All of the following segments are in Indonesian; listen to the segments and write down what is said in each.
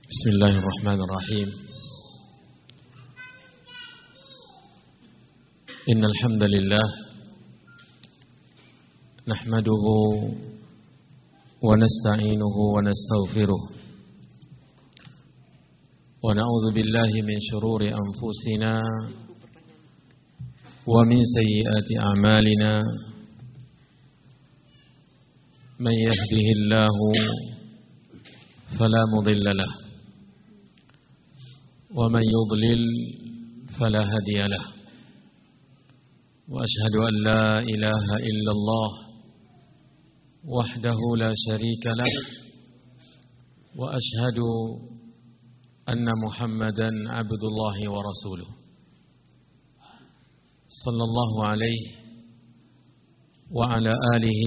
Bismillahirrahmanirrahim. Innal hamdalillah nahmaduhu wa nasta'inuhu wa nastaghfiruh wa na'udzu billahi min shururi anfusina wa min sayyiati a'malina. Man yahdihillahu fala mudilla lahu ومن يضلل فلا هادي له وأشهد أن لا إله إلا الله وحده لا شريك له وأشهد أن محمدا عبد الله ورسوله صلى الله عليه وعلى آله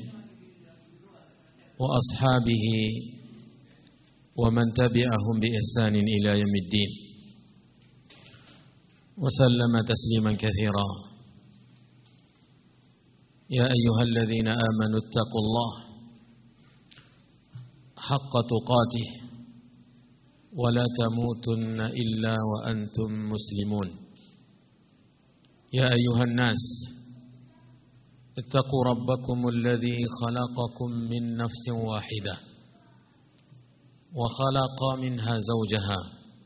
وأصحابه ومن تبعهم بإحسان إلى يوم الدين وسلم تسليما كثيرا. يا أيها الذين آمنوا اتقوا الله حق تقاته ولا تموتن إلا وأنتم مسلمون. يا أيها الناس اتقوا ربكم الذي خلقكم من نفس واحدة وخلق منها زوجها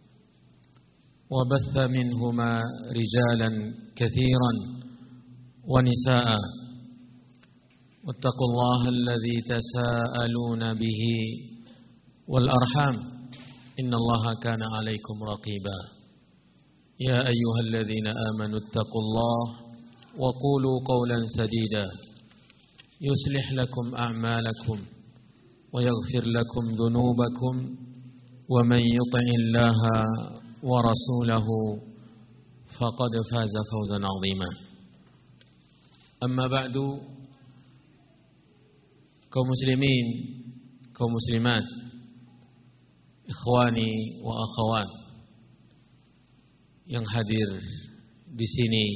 وبث منهما رجالا كثيرا ونساء واتقوا الله الذي تساءلون به والأرحام إن الله كان عليكم رقيبا. يا أيها الذين آمنوا اتقوا الله وقولوا قولا سديدا يصلح لكم أعمالكم ويغفر لكم ذنوبكم ومن يطع الله ورسوله فقد فاز فوزا عظيما. أما بعد, kaum muslimin, kaum muslimat, ikhwani wa akhwat yang hadir di sini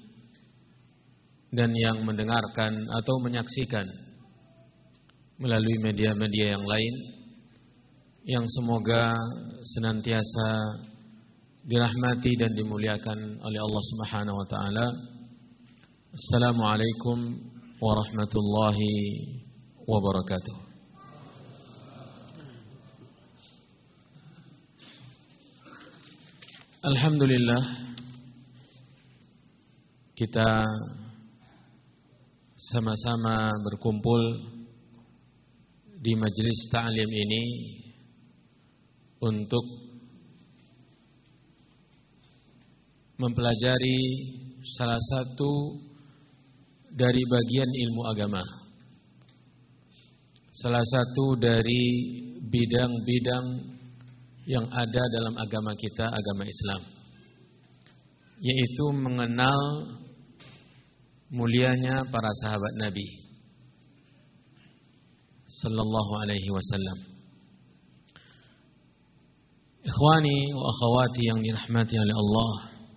dan yang mendengarkan atau menyaksikan melalui media-media yang lain, yang semoga senantiasa dirahmati dan dimuliakan oleh Allah Subhanahu wa taala. Assalamualaikum warahmatullahi wabarakatuh. Alhamdulillah, kita sama-sama berkumpul di majelis ta'lim ini untuk mempelajari salah satu dari bagian ilmu agama, salah satu dari bidang-bidang yang ada dalam agama kita, agama Islam, yaitu mengenal mulianya para sahabat Nabi sallallahu alaihi wasallam. Ikhwani wa akhwati yang dirahmati oleh Allah,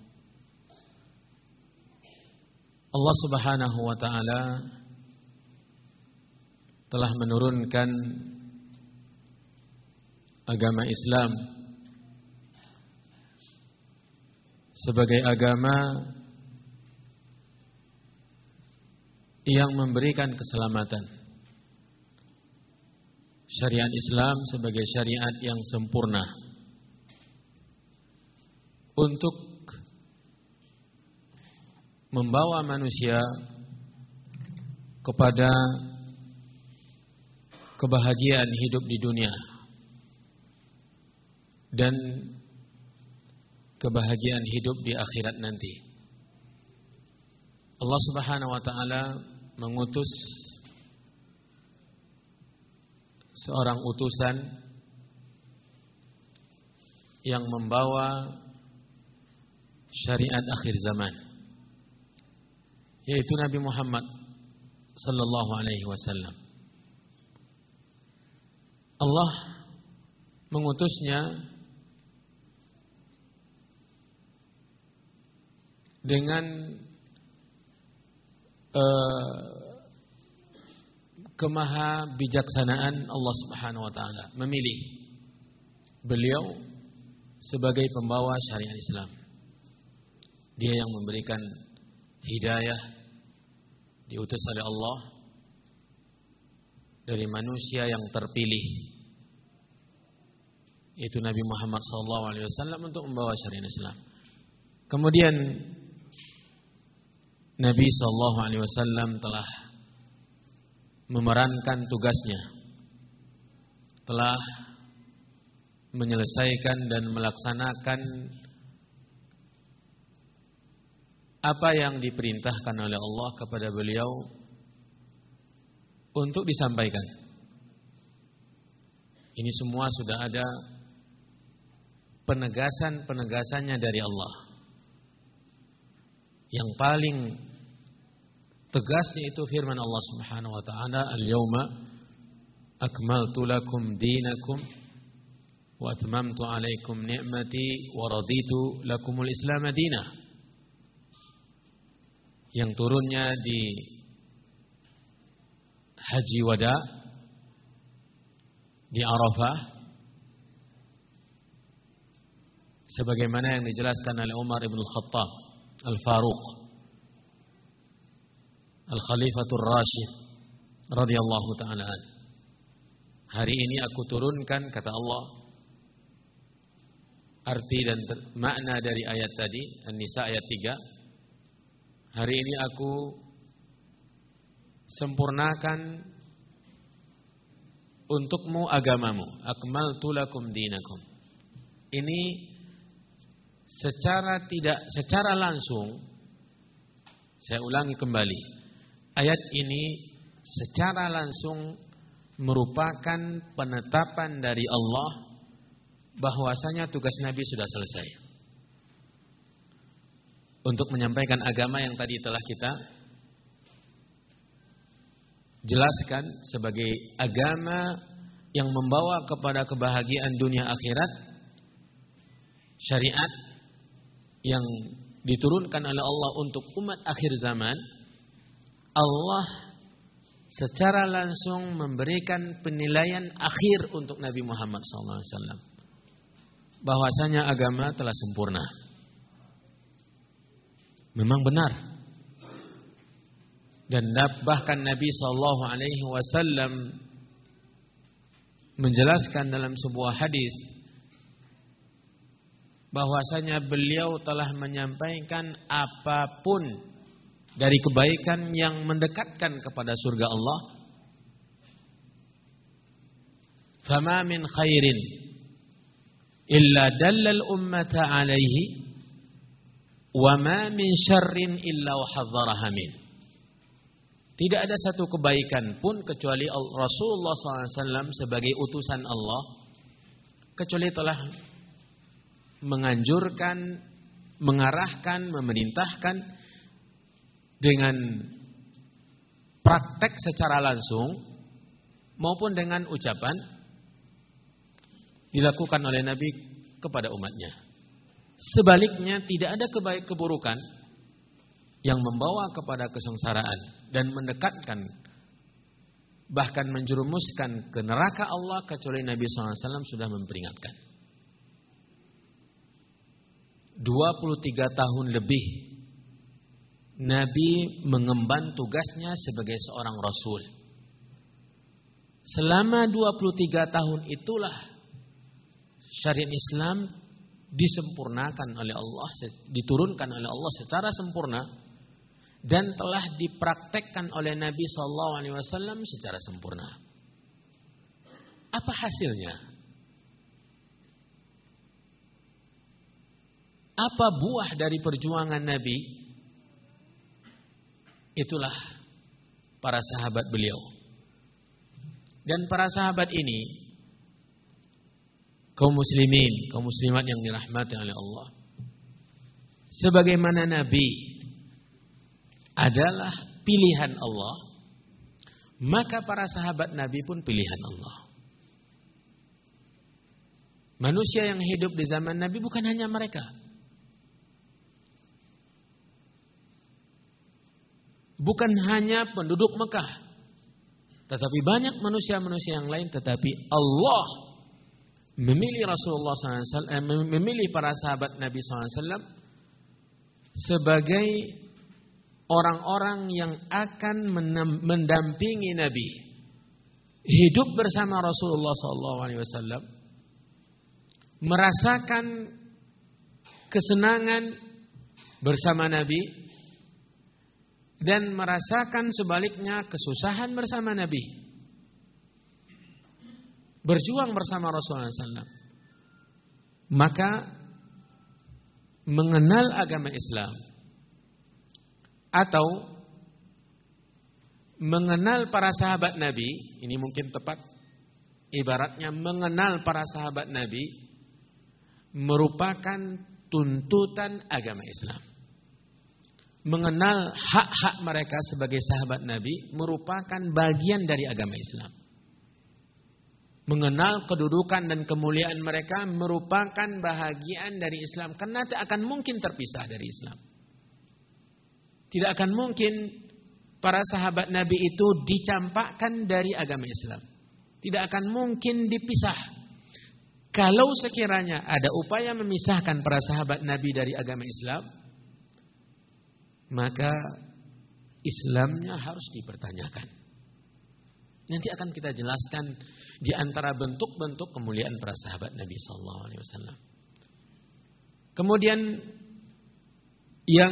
Allah Subhanahu wa taala telah menurunkan agama Islam sebagai agama yang memberikan keselamatan. Syariat Islam sebagai syariat yang sempurna untuk membawa manusia kepada kebahagiaan hidup di dunia dan kebahagiaan hidup di akhirat nanti. Allah Subhanahu wa taala mengutus seorang utusan yang membawa syariat akhir zaman, yaitu Nabi Muhammad sallallahu alaihi wasallam. Allah mengutusnya dengan kemaha bijaksanaan Allah Subhanahu wa taala memilih beliau sebagai pembawa syariat Islam. Dia yang memberikan hidayah, diutus oleh Allah dari manusia yang terpilih, yaitu Nabi Muhammad SAW, untuk membawa syariat Islam. Kemudian Nabi SAW telah memerankan tugasnya, telah menyelesaikan dan melaksanakan apa yang diperintahkan oleh Allah kepada beliau untuk disampaikan. Ini semua sudah ada penegasannya dari Allah. Yang paling tegas yaitu firman Allah Subhanahu wa taala, "Al-yauma akmaltu lakum dinakum wa atmamtu 'alaikum ni'mati wa raditu lakumul Islam madinah." Yang turunnya di Haji Wada di Arafah, sebagaimana yang dijelaskan oleh Umar ibn Khattab Al-Faruq Al-Khalifatul Rashid radhiyallahu ta'ala an. Hari ini aku turunkan, kata Allah, arti dan makna dari ayat tadi, An-Nisa ayat 3. Hari ini aku sempurnakan untukmu agamamu. Akmaltu lakum dinakum. Ini secara langsung, saya ulangi kembali, ayat ini secara langsung merupakan penetapan dari Allah bahwasanya tugas Nabi sudah selesai untuk menyampaikan agama yang tadi telah kita jelaskan sebagai agama yang membawa kepada kebahagiaan dunia akhirat, syariat yang diturunkan oleh Allah untuk umat akhir zaman. Allah secara langsung memberikan penilaian akhir untuk Nabi Muhammad SAW, bahwasanya agama telah sempurna. Memang benar. Dan bahkan Nabi SAW menjelaskan dalam sebuah hadis bahwasanya beliau telah menyampaikan apapun dari kebaikan yang mendekatkan kepada surga Allah. Fama min khairin illa dallal ummata alaihi wa ma min syarrin illa wahadzaraha min. Tidak ada satu kebaikan pun kecuali Rasulullah SAW sebagai utusan Allah kecuali telah menganjurkan, mengarahkan, memerintahkan dengan praktek secara langsung maupun dengan ucapan dilakukan oleh Nabi kepada umatnya. Sebaliknya tidak ada keburukan yang membawa kepada kesengsaraan dan mendekatkan bahkan menjerumuskan ke neraka Allah kecuali Nabi SAW sudah memperingatkan. 23 tahun lebih Nabi mengemban tugasnya sebagai seorang Rasul. Selama 23 tahun itulah syariat Islam disempurnakan oleh Allah, diturunkan oleh Allah secara sempurna dan telah dipraktekkan oleh Nabi SAW secara sempurna. Apa hasilnya? Apa buah dari perjuangan Nabi? Itulah para sahabat beliau. Dan para sahabat ini, kaum muslimin, kaum muslimat yang dirahmati oleh Allah, sebagaimana Nabi adalah pilihan Allah, maka para sahabat Nabi pun pilihan Allah. Manusia yang hidup di zaman Nabi bukan hanya mereka. Bukan hanya penduduk Mekah, tetapi banyak manusia-manusia yang lain, tetapi Allah memilih Rasulullah SAW, memilih para sahabat Nabi SAW sebagai orang-orang yang akan mendampingi Nabi, hidup bersama Rasulullah SAW, merasakan kesenangan bersama Nabi dan merasakan sebaliknya kesusahan bersama Nabi, berjuang bersama Rasulullah SAW. Maka mengenal agama Islam atau mengenal para sahabat Nabi, ini mungkin tepat ibaratnya mengenal para sahabat Nabi merupakan tuntutan agama Islam. Mengenal hak-hak mereka sebagai sahabat Nabi merupakan bagian dari agama Islam. Mengenal kedudukan dan kemuliaan mereka merupakan bahagian dari Islam, karena tidak akan mungkin terpisah dari Islam. Tidak akan mungkin para sahabat Nabi itu dicampakkan dari agama Islam. Tidak akan mungkin dipisah. Kalau sekiranya ada upaya memisahkan para sahabat Nabi dari agama Islam, maka Islamnya harus dipertanyakan. Nanti akan kita jelaskan di antara bentuk-bentuk kemuliaan para sahabat Nabi sallallahu alaihi wasallam. Kemudian yang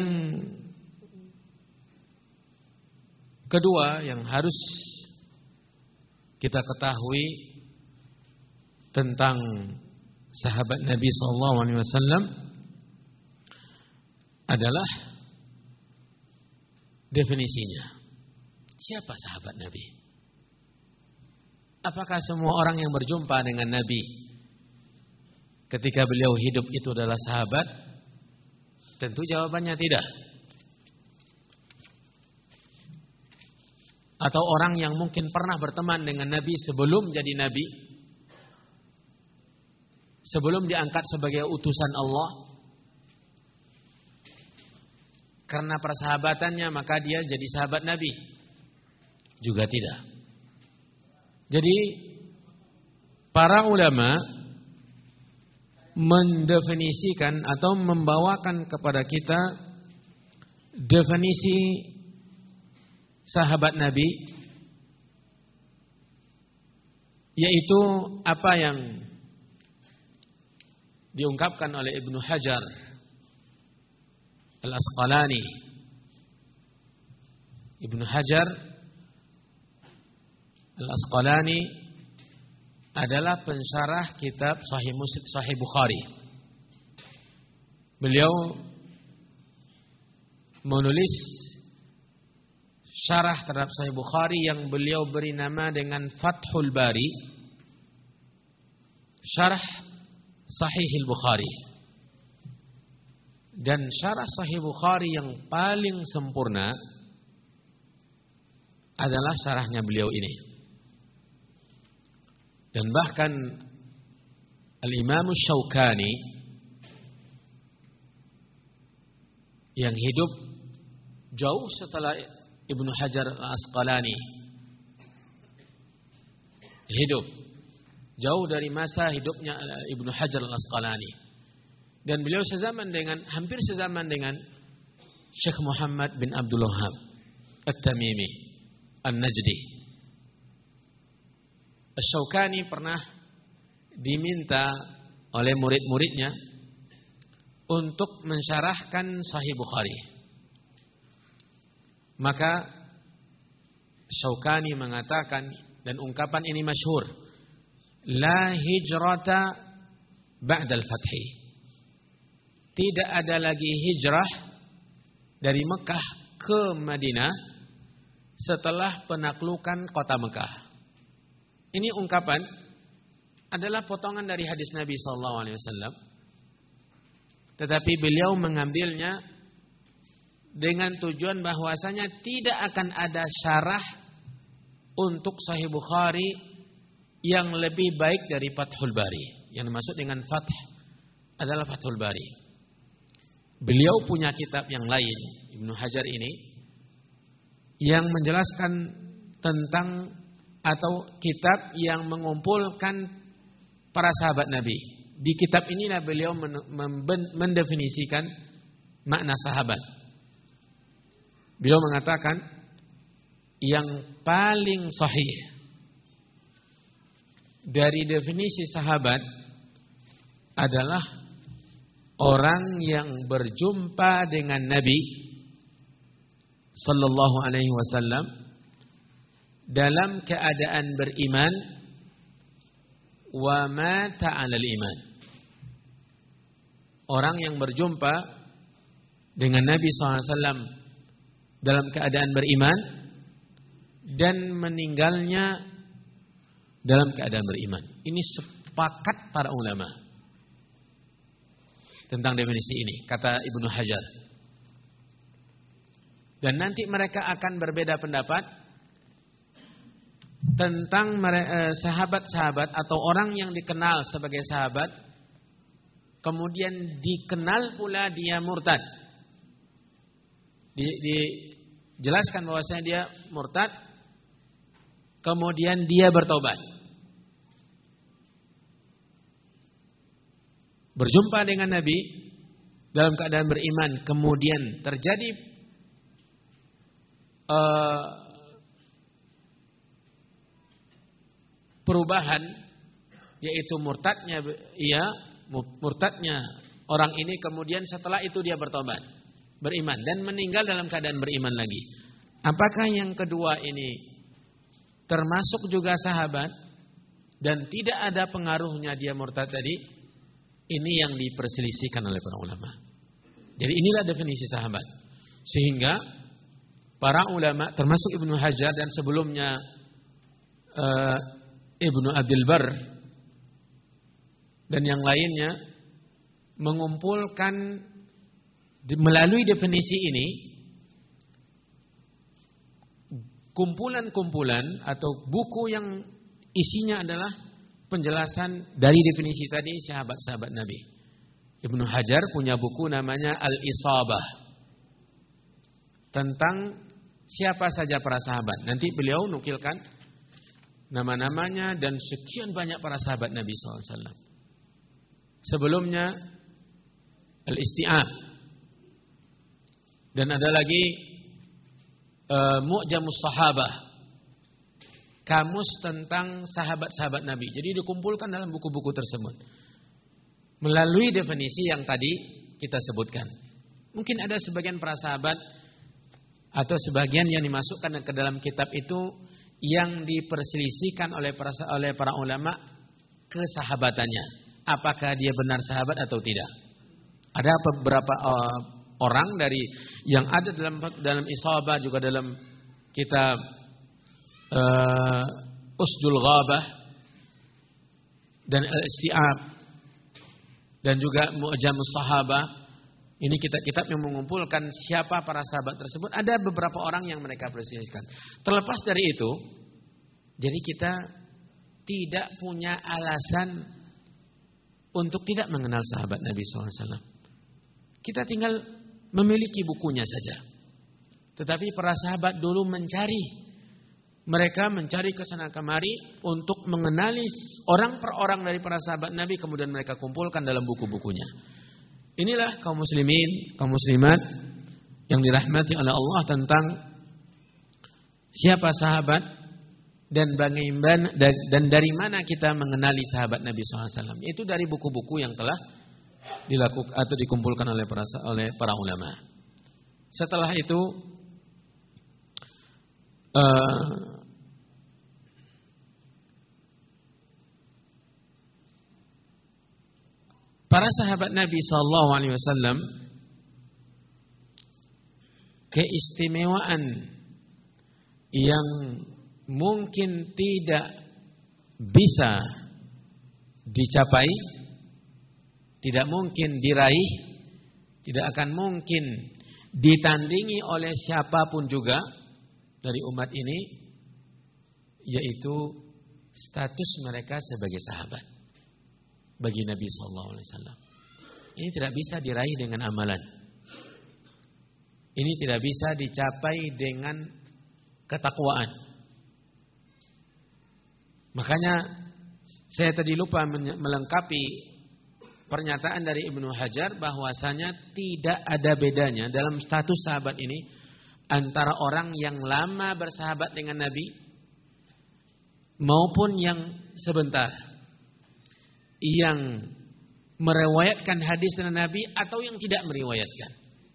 kedua yang harus kita ketahui tentang sahabat Nabi sallallahu alaihi wasallam adalah definisinya. Siapa sahabat Nabi? Apakah semua orang yang berjumpa dengan Nabi ketika beliau hidup itu adalah sahabat? Tentu jawabannya tidak. Atau orang yang mungkin pernah berteman dengan Nabi sebelum jadi Nabi, sebelum diangkat sebagai utusan Allah, karena persahabatannya maka dia jadi sahabat Nabi? Juga tidak. Jadi para ulama mendefinisikan atau membawakan kepada kita definisi sahabat Nabi, yaitu apa yang diungkapkan oleh Ibnu Hajar Al-Asqalani. Ibnu Hajar Al-Asqalani adalah pensyarah kitab Sahih Bukhari. Beliau menulis syarah terhadap Sahih Bukhari yang beliau beri nama dengan Fathul Bari, syarah Sahih Bukhari. Dan syarah Sahih Bukhari yang paling sempurna adalah syarahnya beliau ini. Dan bahkan Al-Imam Syaukani yang hidup jauh setelah Ibnu Hajar Al-Asqalani, hidup jauh dari masa hidupnya Ibnu Hajar Al-Asqalani, dan beliau hampir sezaman dengan Syekh Muhammad bin Abdul Wahhab At-Tamimi An-Najdi. Asy-Syaukani pernah diminta oleh murid-muridnya untuk mensyarahkan Sahih Bukhari. Maka Syaukani mengatakan, dan ungkapan ini masyhur, la hijrata ba'dal fathi. Tidak ada lagi hijrah dari Mekah ke Madinah setelah penaklukan kota Mekah. Ini ungkapan adalah potongan dari hadis Nabi SAW, tetapi beliau mengambilnya dengan tujuan bahwasanya tidak akan ada syarah untuk Sahih Bukhari yang lebih baik dari Fathul Bari. Yang dimaksud dengan Fath adalah Fathul Bari. Beliau punya kitab yang lain, Ibnu Hajar ini, yang menjelaskan tentang atau kitab yang mengumpulkan para sahabat Nabi. Di kitab inilah beliau mendefinisikan makna sahabat. Beliau mengatakan yang paling sahih dari definisi sahabat adalah orang yang berjumpa dengan Nabi sallallahu alaihi wasallam dalam keadaan beriman wa mata 'alal iman. Orang yang berjumpa dengan Nabi SAW dalam keadaan beriman dan meninggalnya dalam keadaan beriman. Ini sepakat para ulama tentang definisi ini, kata Ibnu Hajar. Dan nanti mereka akan berbeda pendapat tentang sahabat-sahabat atau orang yang dikenal sebagai sahabat kemudian dikenal pula dia murtad. Dijelaskan bahwasanya dia murtad, kemudian dia bertobat. Berjumpa dengan Nabi dalam keadaan beriman, kemudian terjadi perubahan, yaitu murtadnya orang ini, kemudian setelah itu dia bertobat, beriman dan meninggal dalam keadaan beriman lagi. Apakah yang kedua ini termasuk juga sahabat dan tidak ada pengaruhnya dia murtad tadi? Ini yang diperselisihkan oleh para ulama. Jadi inilah definisi sahabat. Sehingga para ulama termasuk Ibnu Hajar dan sebelumnya Ibnu Abdul Barr dan yang lainnya mengumpulkan melalui definisi ini kumpulan-kumpulan atau buku yang isinya adalah penjelasan dari definisi tadi sahabat-sahabat Nabi. Ibnu Hajar punya buku namanya Al-Isabah tentang siapa saja para sahabat. Nanti beliau nukilkan nama-namanya dan sekian banyak para sahabat Nabi SAW. Sebelumnya Al-Isti'ab. Dan ada lagi Mu'jamus Sahabah, kamus tentang sahabat-sahabat Nabi. Jadi dikumpulkan dalam buku-buku tersebut melalui definisi yang tadi kita sebutkan. Mungkin ada sebagian para sahabat atau sebagian yang dimasukkan ke dalam kitab itu yang diperselisihkan oleh para ulama kesahabatannya. Apakah dia benar sahabat atau tidak? Ada beberapa orang dari yang ada dalam Isabah, juga dalam kitab Usdul Ghabah dan Al-Isti'ab dan juga Mu'jamus Sahabah. Ini kitab-kitab yang mengumpulkan siapa para sahabat tersebut. Ada beberapa orang yang mereka perselisihkan. Terlepas dari itu, jadi kita tidak punya alasan untuk tidak mengenal sahabat Nabi SAW. Kita tinggal memiliki bukunya saja. Tetapi para sahabat dulu mereka mencari kesana kemari untuk mengenali orang per orang dari para sahabat Nabi, kemudian mereka kumpulkan dalam buku-bukunya. Inilah kaum muslimin, kaum muslimat yang dirahmati oleh Allah tentang siapa sahabat dan bagaimana dan dari mana kita mengenali sahabat Nabi SAW. Itu dari buku-buku yang telah dilakukan atau dikumpulkan oleh para ulama. Setelah itu para sahabat Nabi SAW keistimewaan yang mungkin tidak bisa dicapai, tidak mungkin diraih, tidak akan mungkin ditandingi oleh siapapun juga dari umat ini, yaitu status mereka sebagai sahabat bagi Nabi SAW. Ini tidak bisa diraih dengan amalan. Ini tidak bisa dicapai dengan ketakwaan. Makanya Saya tadi lupa melengkapi pernyataan dari Ibnu Hajar bahwasanya tidak ada bedanya dalam status sahabat ini antara orang yang lama bersahabat dengan Nabi maupun yang sebentar, yang meriwayatkan hadis dari Nabi atau yang tidak meriwayatkan,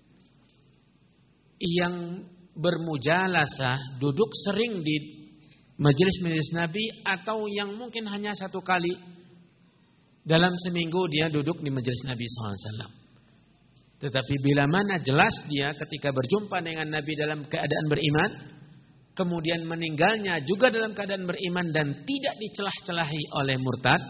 yang bermujalasah, duduk sering di majelis-majelis Nabi, atau yang mungkin hanya satu kali dalam seminggu dia duduk di majelis Nabi SAW. Tetapi bila mana jelas dia ketika berjumpa dengan Nabi dalam keadaan beriman, kemudian meninggalnya juga dalam keadaan beriman dan tidak dicelah-celahi oleh murtad,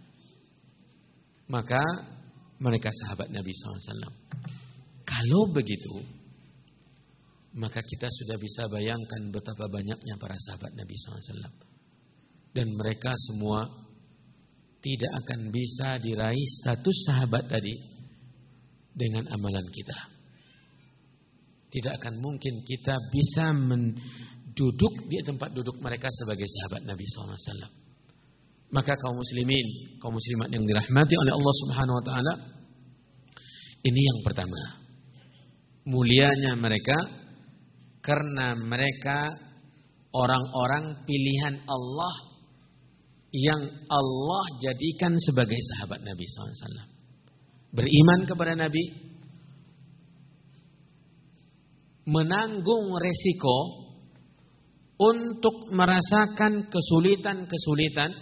maka mereka sahabat Nabi SAW. Kalau begitu, maka kita sudah bisa bayangkan betapa banyaknya para sahabat Nabi SAW. Dan mereka semua tidak akan bisa diraih status sahabat tadi dengan amalan kita. Tidak akan mungkin kita bisa duduk di tempat duduk mereka sebagai sahabat Nabi SAW. Maka kaum muslimin, kaum muslimat yang dirahmati oleh Allah Subhanahu Wa Taala, ini yang pertama, mulianya mereka karena mereka orang-orang pilihan Allah yang Allah jadikan sebagai sahabat Nabi SAW. Beriman kepada Nabi, menanggung resiko untuk merasakan kesulitan-kesulitan,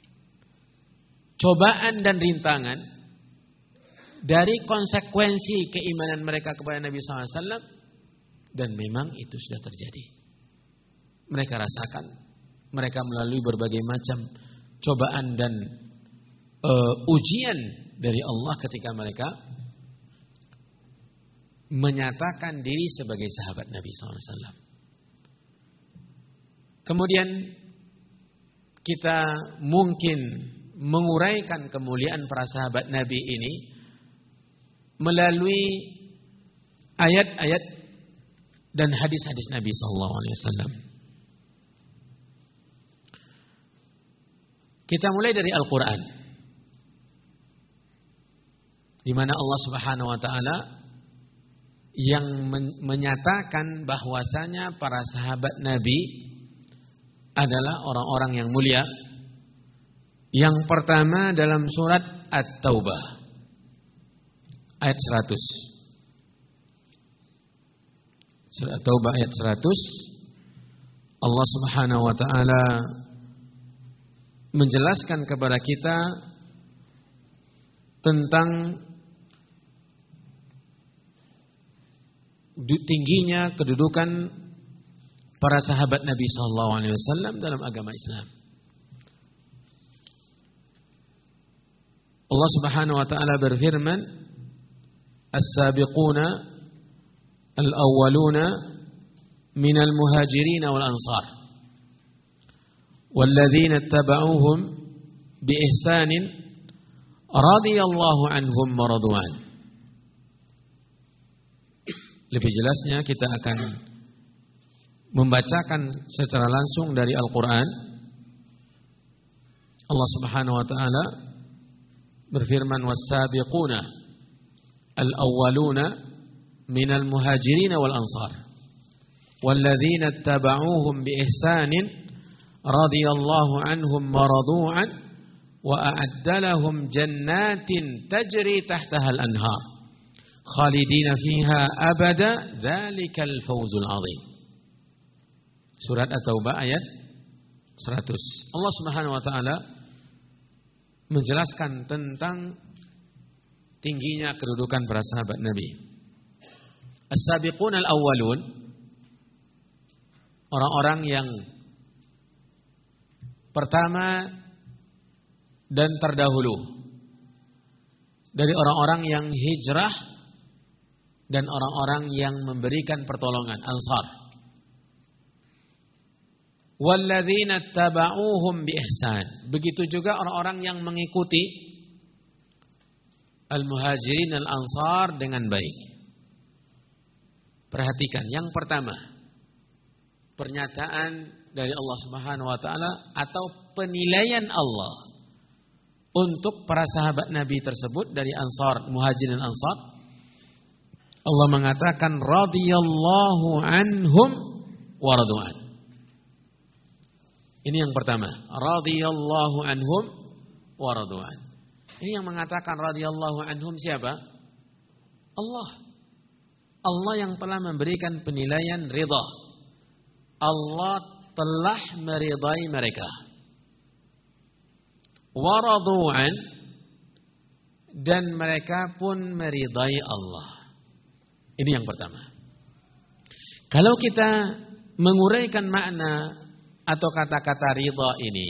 cobaan dan rintangan dari konsekuensi keimanan mereka kepada Nabi SAW, dan memang itu sudah terjadi. Mereka rasakan, mereka melalui berbagai macam cobaan dan ujian dari Allah ketika mereka menyatakan diri sebagai sahabat Nabi SAW. Kemudian kita mungkin menguraikan kemuliaan para sahabat Nabi ini melalui ayat-ayat dan hadis-hadis Nabi SAW. Kita mulai dari Al-Quran, di mana Allah Subhanahu Wa Taala yang menyatakan bahwasanya para sahabat Nabi adalah orang-orang yang mulia. Yang pertama dalam surat At-Taubah ayat 100. Surat At-Taubah ayat 100, Allah Subhanahu Wa Taala menjelaskan kepada kita tentang tingginya kedudukan para sahabat Nabi SAW dalam agama Islam. Allah Subhanahu Wa Taala berfirman, "As-sabiquna al-awwaluna minal muhajirin wal ansar, walladzina ittaba'uuhum bi ihsanin radhiyallahu anhum wa radu an." Lebih jelasnya kita akan membacakan secara langsung dari Al-Quran. Allah Subhanahu Wa Taala berfirman, "Was-sabiquna al-awwaluna minal muhajirin wal ansar, walladzina ittaba'uuhum bi ihsanin radhiyallahu anhum wa radu an, wa a'adda lahum jannatin tajri tahtaha al-anhar khalidina fiha abada dzalikal fawzul azim." Surat At-Taubah ayat 100. Allah Subhanahu Wa Taala menjelaskan tentang tingginya kedudukan para sahabat Nabi. As-sabiqun al-awwalun, orang-orang yang pertama dan terdahulu dari orang-orang yang hijrah dan orang-orang yang memberikan pertolongan, Ansar. Walladzina taba'uuhum bi ihsan. Begitu juga orang-orang yang mengikuti al-muhajirin al-ansar dengan baik. Perhatikan, yang pertama, pernyataan dari Allah Subhanahu Wa Taala atau penilaian Allah untuk para sahabat Nabi tersebut dari Ansar, Muhajirin Ansar. Allah mengatakan radhiyallahu anhum wa radu'an. Ini yang pertama, radhiyallahu anhum wa radu'an. Ini yang mengatakan radhiyallahu anhum siapa? Allah. Allah yang telah memberikan penilaian ridha. Allah telah meridai mereka. Wa radu'an, dan mereka pun meridai Allah. Ini yang pertama. Kalau kita menguraikan makna atau kata-kata ridha ini,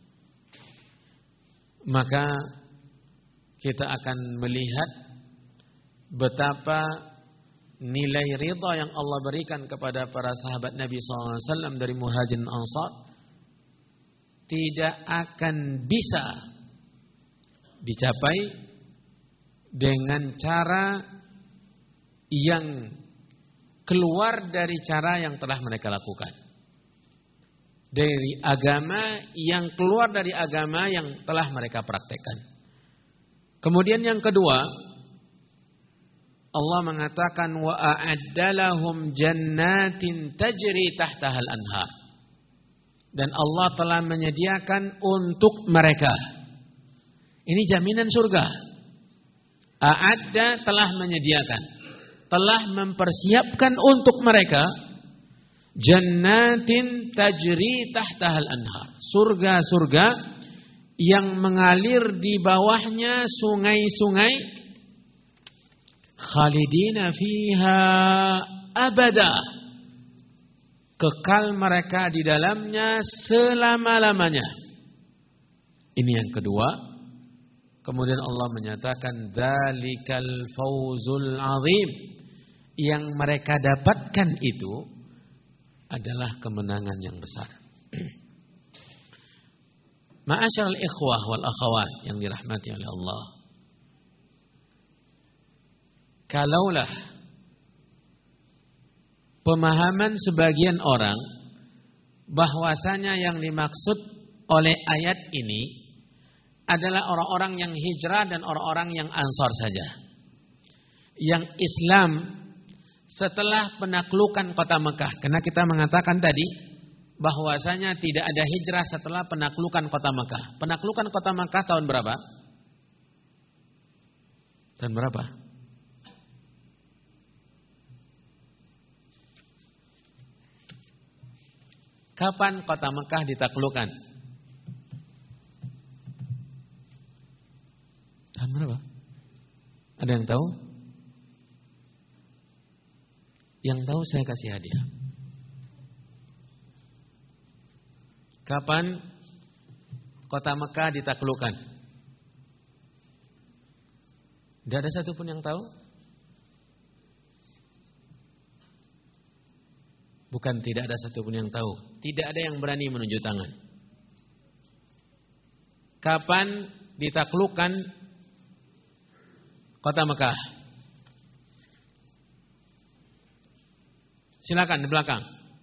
maka kita akan melihat betapa nilai ridha yang Allah berikan kepada para sahabat Nabi SAW dari Muhajirin Ansar tidak akan bisa dicapai dengan cara yang keluar dari cara yang telah mereka lakukan. Dari agama yang keluar dari agama yang telah mereka praktekkan. Kemudian yang kedua, Allah mengatakan wa a'addalahum jannatin tajri tahtahal anhar. Dan Allah telah menyediakan untuk mereka. Ini jaminan surga. A'adda telah menyediakan, telah mempersiapkan untuk mereka jannatin tajri tahtahal anhar. Surga-surga yang mengalir di bawahnya sungai-sungai, khalidina fiha abada, kekal mereka di dalamnya selama-lamanya. Ini yang kedua. Kemudian Allah menyatakan dzalikal fawzul azim, yang mereka dapatkan itu adalah kemenangan yang besar. Ma'asyiral ikhwah wal akhawat yang dirahmati oleh Allah. Kalaulah pemahaman sebagian orang bahwasanya yang dimaksud oleh ayat ini adalah orang-orang yang hijrah dan orang-orang yang ansar saja, yang Islam setelah penaklukan kota Mekah. Karena kita mengatakan tadi bahwasanya tidak ada hijrah setelah penaklukan kota Mekah. Penaklukan kota Mekah tahun berapa? Tahun berapa? Kapan kota Mekah ditaklukkan? Tahun berapa? Ada yang tahu? Yang tahu saya kasih hadiah. Kapan kota Mekah ditaklukkan? Tidak ada satupun yang tahu? Bukan tidak ada satupun yang tahu. Tidak ada yang berani menunjuk tangan. Kapan ditaklukkan kota Mekah? Silakan di belakang.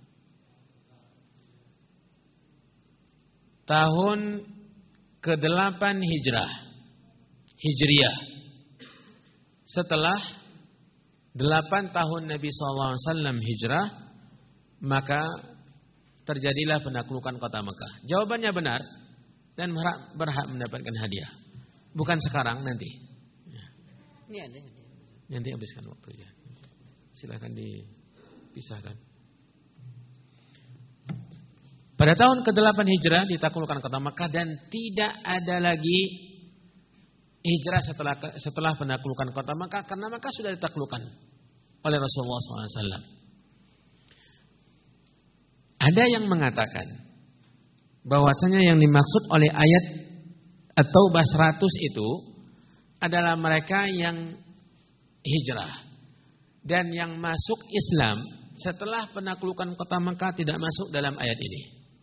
Tahun ke-8 Hijriah. Setelah 8 tahun Nabi SAW hijrah, maka terjadilah penaklukan kota Mekah. Jawabannya benar dan berhak mendapatkan hadiah. Bukan sekarang, nanti. Nanti habiskan waktunya. Silakan dipisahkan. Pada tahun ke-8 Hijrah ditaklukkan kota Mekah dan tidak ada lagi hijrah setelah penaklukan kota Mekah, karena Mekah sudah ditaklukkan oleh Rasulullah SAW. Ada yang mengatakan bahwasanya yang dimaksud oleh ayat At-Taubah 100 itu adalah mereka yang hijrah, dan yang masuk Islam setelah penaklukan kota Mekah tidak masuk dalam ayat ini.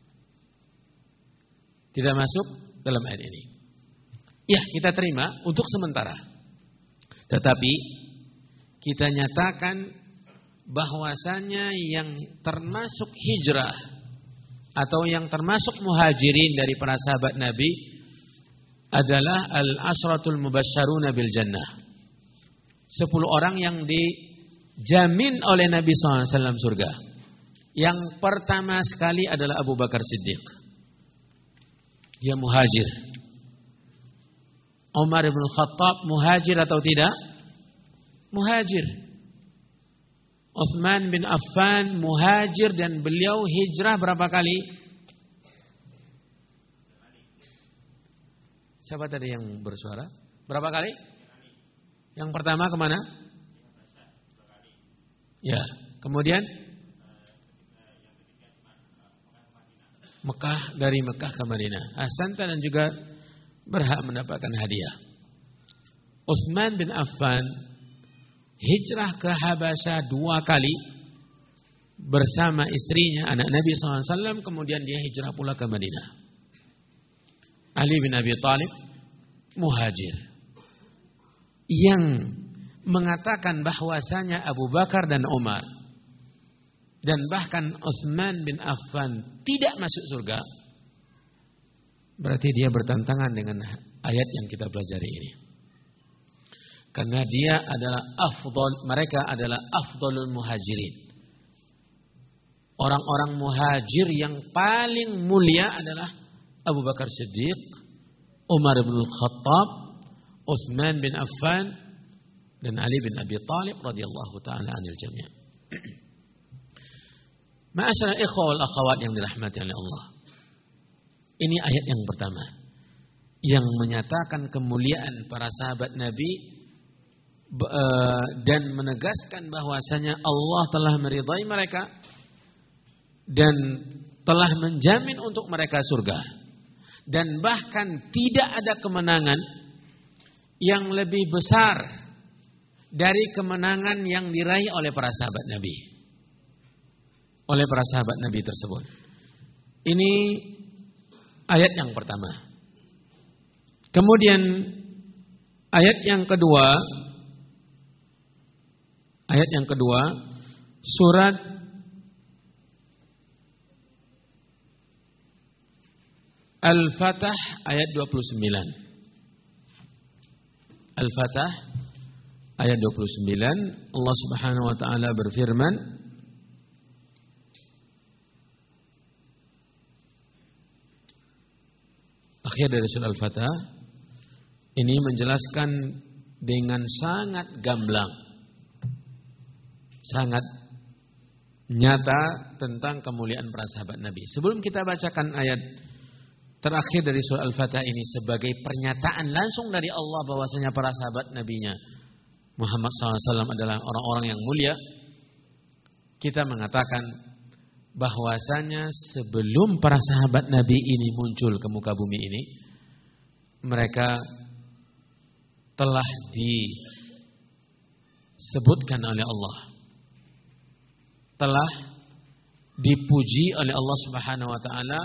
Tidak masuk dalam ayat ini. Ya, kita terima untuk sementara. Tetapi kita nyatakan bahwasanya yang termasuk hijrah atau yang termasuk muhajirin dari para sahabat Nabi adalah al-ashratul mubasysyaruna bil jannah. 10 orang yang dijamin oleh Nabi SAW surga. Yang pertama sekali adalah Abu Bakar Siddiq. Dia muhajir. Umar bin Khattab muhajir atau tidak? Muhajir. Utsman bin Affan muhajir dan beliau hijrah berapa kali? Siapa tadi yang bersuara? Berapa kali? Yang pertama kemana? Ya, kemudian Mekah, dari Mekah ke Madinah. Ahsanta, dan juga berhak mendapatkan hadiah. Utsman bin Affan hijrah ke Habasyah 2 kali bersama istrinya, anak Nabi SAW, kemudian dia hijrah pula ke Madinah. Ali bin Abi Thalib muhajir, yang mengatakan bahwasanya Abu Bakar dan Umar dan bahkan Utsman bin Affan tidak masuk surga, berarti dia bertentangan dengan ayat yang kita pelajari ini. Karena dia adalah mereka adalah afdalul muhajirin. Orang-orang muhajir yang paling mulia adalah Abu Bakar Siddiq, Umar bin Khattab, Utsman bin Affan, dan Ali bin Abi Thalib radhiyallahu taala anil jami'. Ma'asyiral ikhwah wal akhwat yang dirahmati oleh Allah. Ini ayat yang pertama yang menyatakan kemuliaan para sahabat Nabi dan menegaskan bahwasanya Allah telah meridai mereka dan telah menjamin untuk mereka surga, dan bahkan tidak ada kemenangan yang lebih besar dari kemenangan yang diraih oleh para sahabat Nabi, oleh para sahabat Nabi tersebut. Ini ayat yang pertama. Kemudian ayat yang kedua, surat Al-Fatah ayat 29. Al-Fatah ayat 29, Allah Subhanahu wa taala berfirman, akhir dari surah Al-Fatah ini menjelaskan dengan sangat gamblang, sangat nyata tentang kemuliaan para sahabat Nabi. Sebelum kita bacakan ayat terakhir dari surah Al-Fatah ini sebagai pernyataan langsung dari Allah bahwasanya para sahabat Nabinya Muhammad SAW adalah orang-orang yang mulia, kita mengatakan bahwasanya sebelum para sahabat Nabi ini muncul ke muka bumi ini, mereka telah disebutkan oleh Allah, telah dipuji oleh Allah Subhanahu wa taala,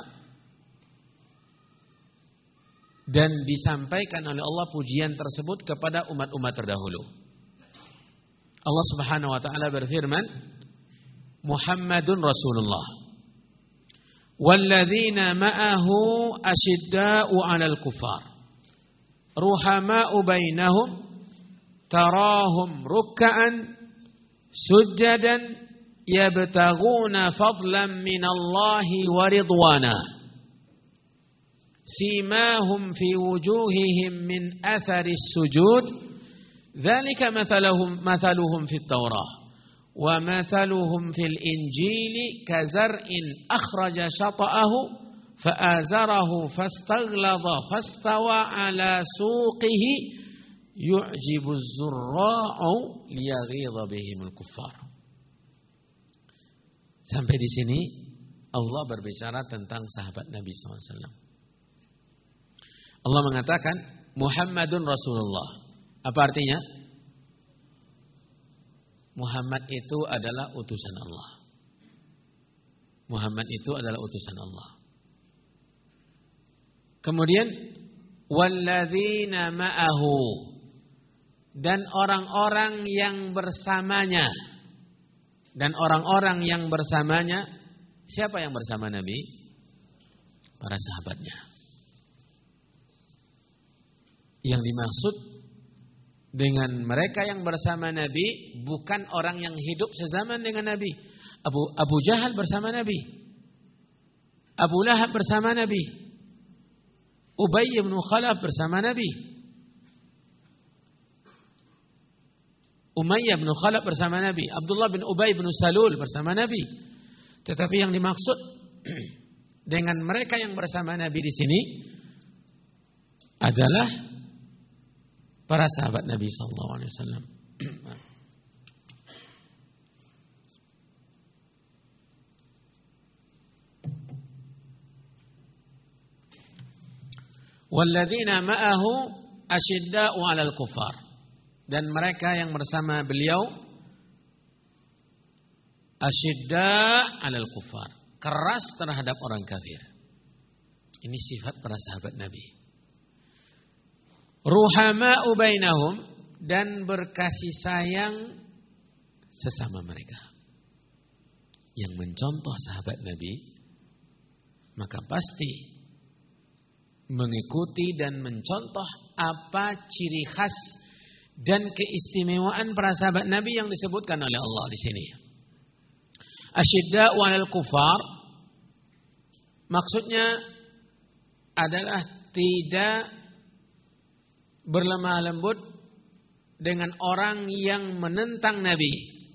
dan disampaikan oleh Allah pujian tersebut kepada umat-umat terdahulu. Allah Subhanahu wa taala berfirman, Muhammadun Rasulullah walladzina ma'ahu asyidda'u 'alal kuffar ruhama'u bainahum tarahum ruk'an sujjadan yabtaghuna fadlan minallahi wa ridwana simahum fi wujuhihim min atharis sujud dzalika mathaluhum fit Taurah wa mathaluhum fil Injili kazar'in akhraja shata'ahu fa'azarahu fastaghladha fastawa ala suqihi yu'jibu az-zurra'u liyaghidha bihimul kuffar. Sampai di sini Allah berbicara tentang sahabat Nabi SAW. Allah mengatakan Muhammadun Rasulullah. Apa artinya? Muhammad itu adalah utusan Allah. Muhammad itu adalah utusan Allah. Kemudian walladzina ma'ahu, dan orang-orang yang bersamanya. Dan orang-orang yang bersamanya, siapa yang bersama Nabi? Para sahabatnya. Yang dimaksud dengan mereka yang bersama Nabi bukan orang yang hidup sezaman dengan Nabi. Abu Jahal bersama Nabi, Abu Lahab bersama Nabi, Ubay bin Khalaf bersama Nabi, Umayyah bin Khalaf bersama Nabi, Abdullah bin Ubay bin Salul bersama Nabi. Tetapi yang dimaksud dengan mereka yang bersama Nabi di sini adalah para sahabat Nabi sallallahu alaihi wasallam. Walladzina ma'ahu asyidda'u 'alal kuffar. Dan mereka yang bersama beliau asyidda' 'alal kuffar, keras terhadap orang kafir. Ini sifat para sahabat Nabi. Ruhama'u bainahum, dan berkasih sayang sesama mereka. Yang mencontoh sahabat Nabi maka pasti mengikuti dan mencontoh apa ciri khas dan keistimewaan para sahabat Nabi yang disebutkan oleh Allah di sini. Asyidda'u 'alal kuffar maksudnya adalah tidak berlemah lembut dengan orang yang menentang Nabi.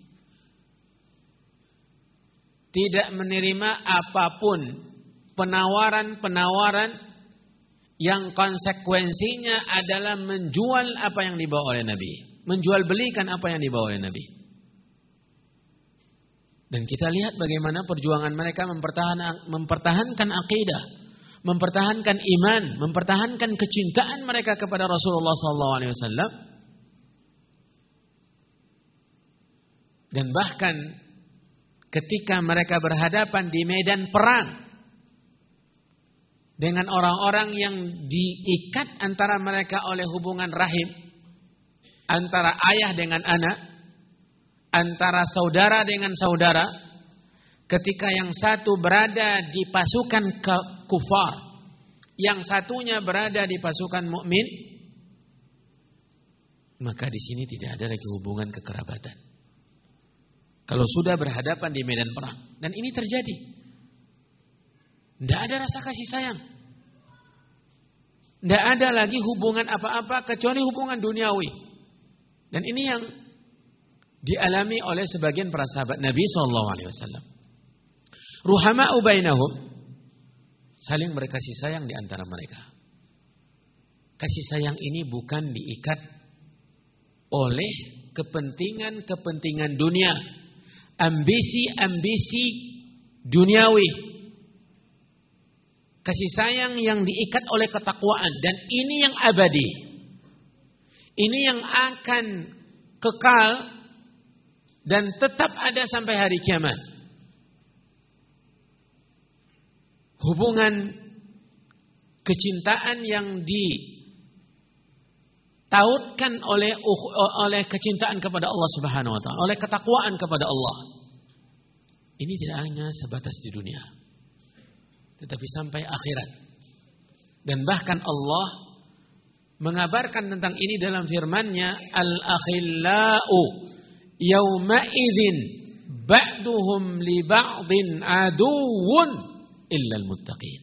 Tidak menerima apapun penawaran-penawaran yang konsekuensinya adalah menjual apa yang dibawa oleh Nabi, menjual belikan apa yang dibawa oleh Nabi. Dan kita lihat bagaimana perjuangan mereka mempertahankan akidah, mempertahankan iman, mempertahankan kecintaan mereka kepada Rasulullah SAW. Dan bahkan ketika mereka berhadapan di medan perang dengan orang-orang yang diikat antara mereka oleh hubungan rahim, antara ayah dengan anak, antara saudara dengan saudara, ketika yang satu berada di pasukan kufar, yang satunya berada di pasukan mukmin, maka di sini tidak ada lagi hubungan kekerabatan. Kalau sudah berhadapan di medan perang, dan ini terjadi, tidak ada rasa kasih sayang. Tidak ada lagi hubungan apa-apa kecuali hubungan duniawi. Dan ini yang dialami oleh sebagian para sahabat Nabi SAW. Ruhama'u bainahum, saling berkasih sayang di antara mereka. Kasih sayang ini bukan diikat oleh kepentingan-kepentingan dunia, ambisi-ambisi duniawi. Kasih sayang yang diikat oleh ketakwaan, dan ini yang abadi. Ini yang akan kekal dan tetap ada sampai hari kiamat. Hubungan kecintaan yang ditautkan oleh kecintaan kepada Allah Subhanahu wa taala, oleh ketakwaan kepada Allah. Ini tidak hanya sebatas di dunia, tetapi sampai akhirat. Dan bahkan Allah mengabarkan tentang ini dalam firman-Nya, al-akhillau yauma idzin ba'duhum li ba'din aduwwun illal muttaqin.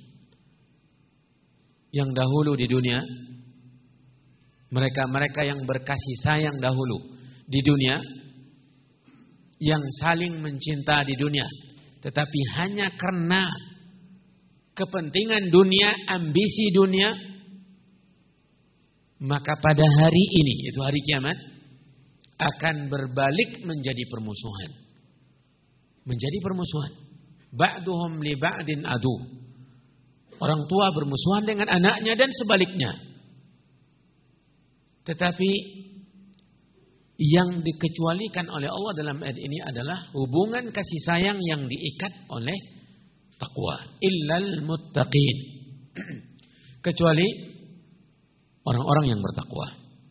Yang dahulu di dunia, mereka-mereka yang berkasih sayang dahulu di dunia, yang saling mencinta di dunia, tetapi hanya karena kepentingan dunia, ambisi dunia, maka pada hari ini, itu hari kiamat, akan berbalik menjadi permusuhan. Menjadi permusuhan. Ba'duhum li ba'din adu. Orang tua bermusuhan dengan anaknya dan sebaliknya. Tetapi yang dikecualikan oleh Allah dalam ayat ini adalah hubungan kasih sayang yang diikat oleh takwa. Illal muttaqin. Kecuali orang-orang yang bertakwa.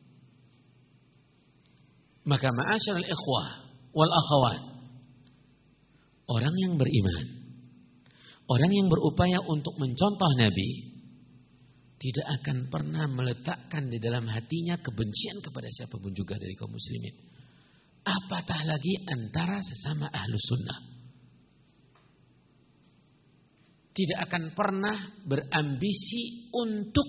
Maka ma'asyiral ikhwah wal akhawat, orang yang beriman, orang yang berupaya untuk mencontoh Nabi, tidak akan pernah meletakkan di dalam hatinya kebencian kepada siapapun juga dari kaum muslimin. Apatah lagi antara sesama ahlus sunnah. Tidak akan pernah berambisi untuk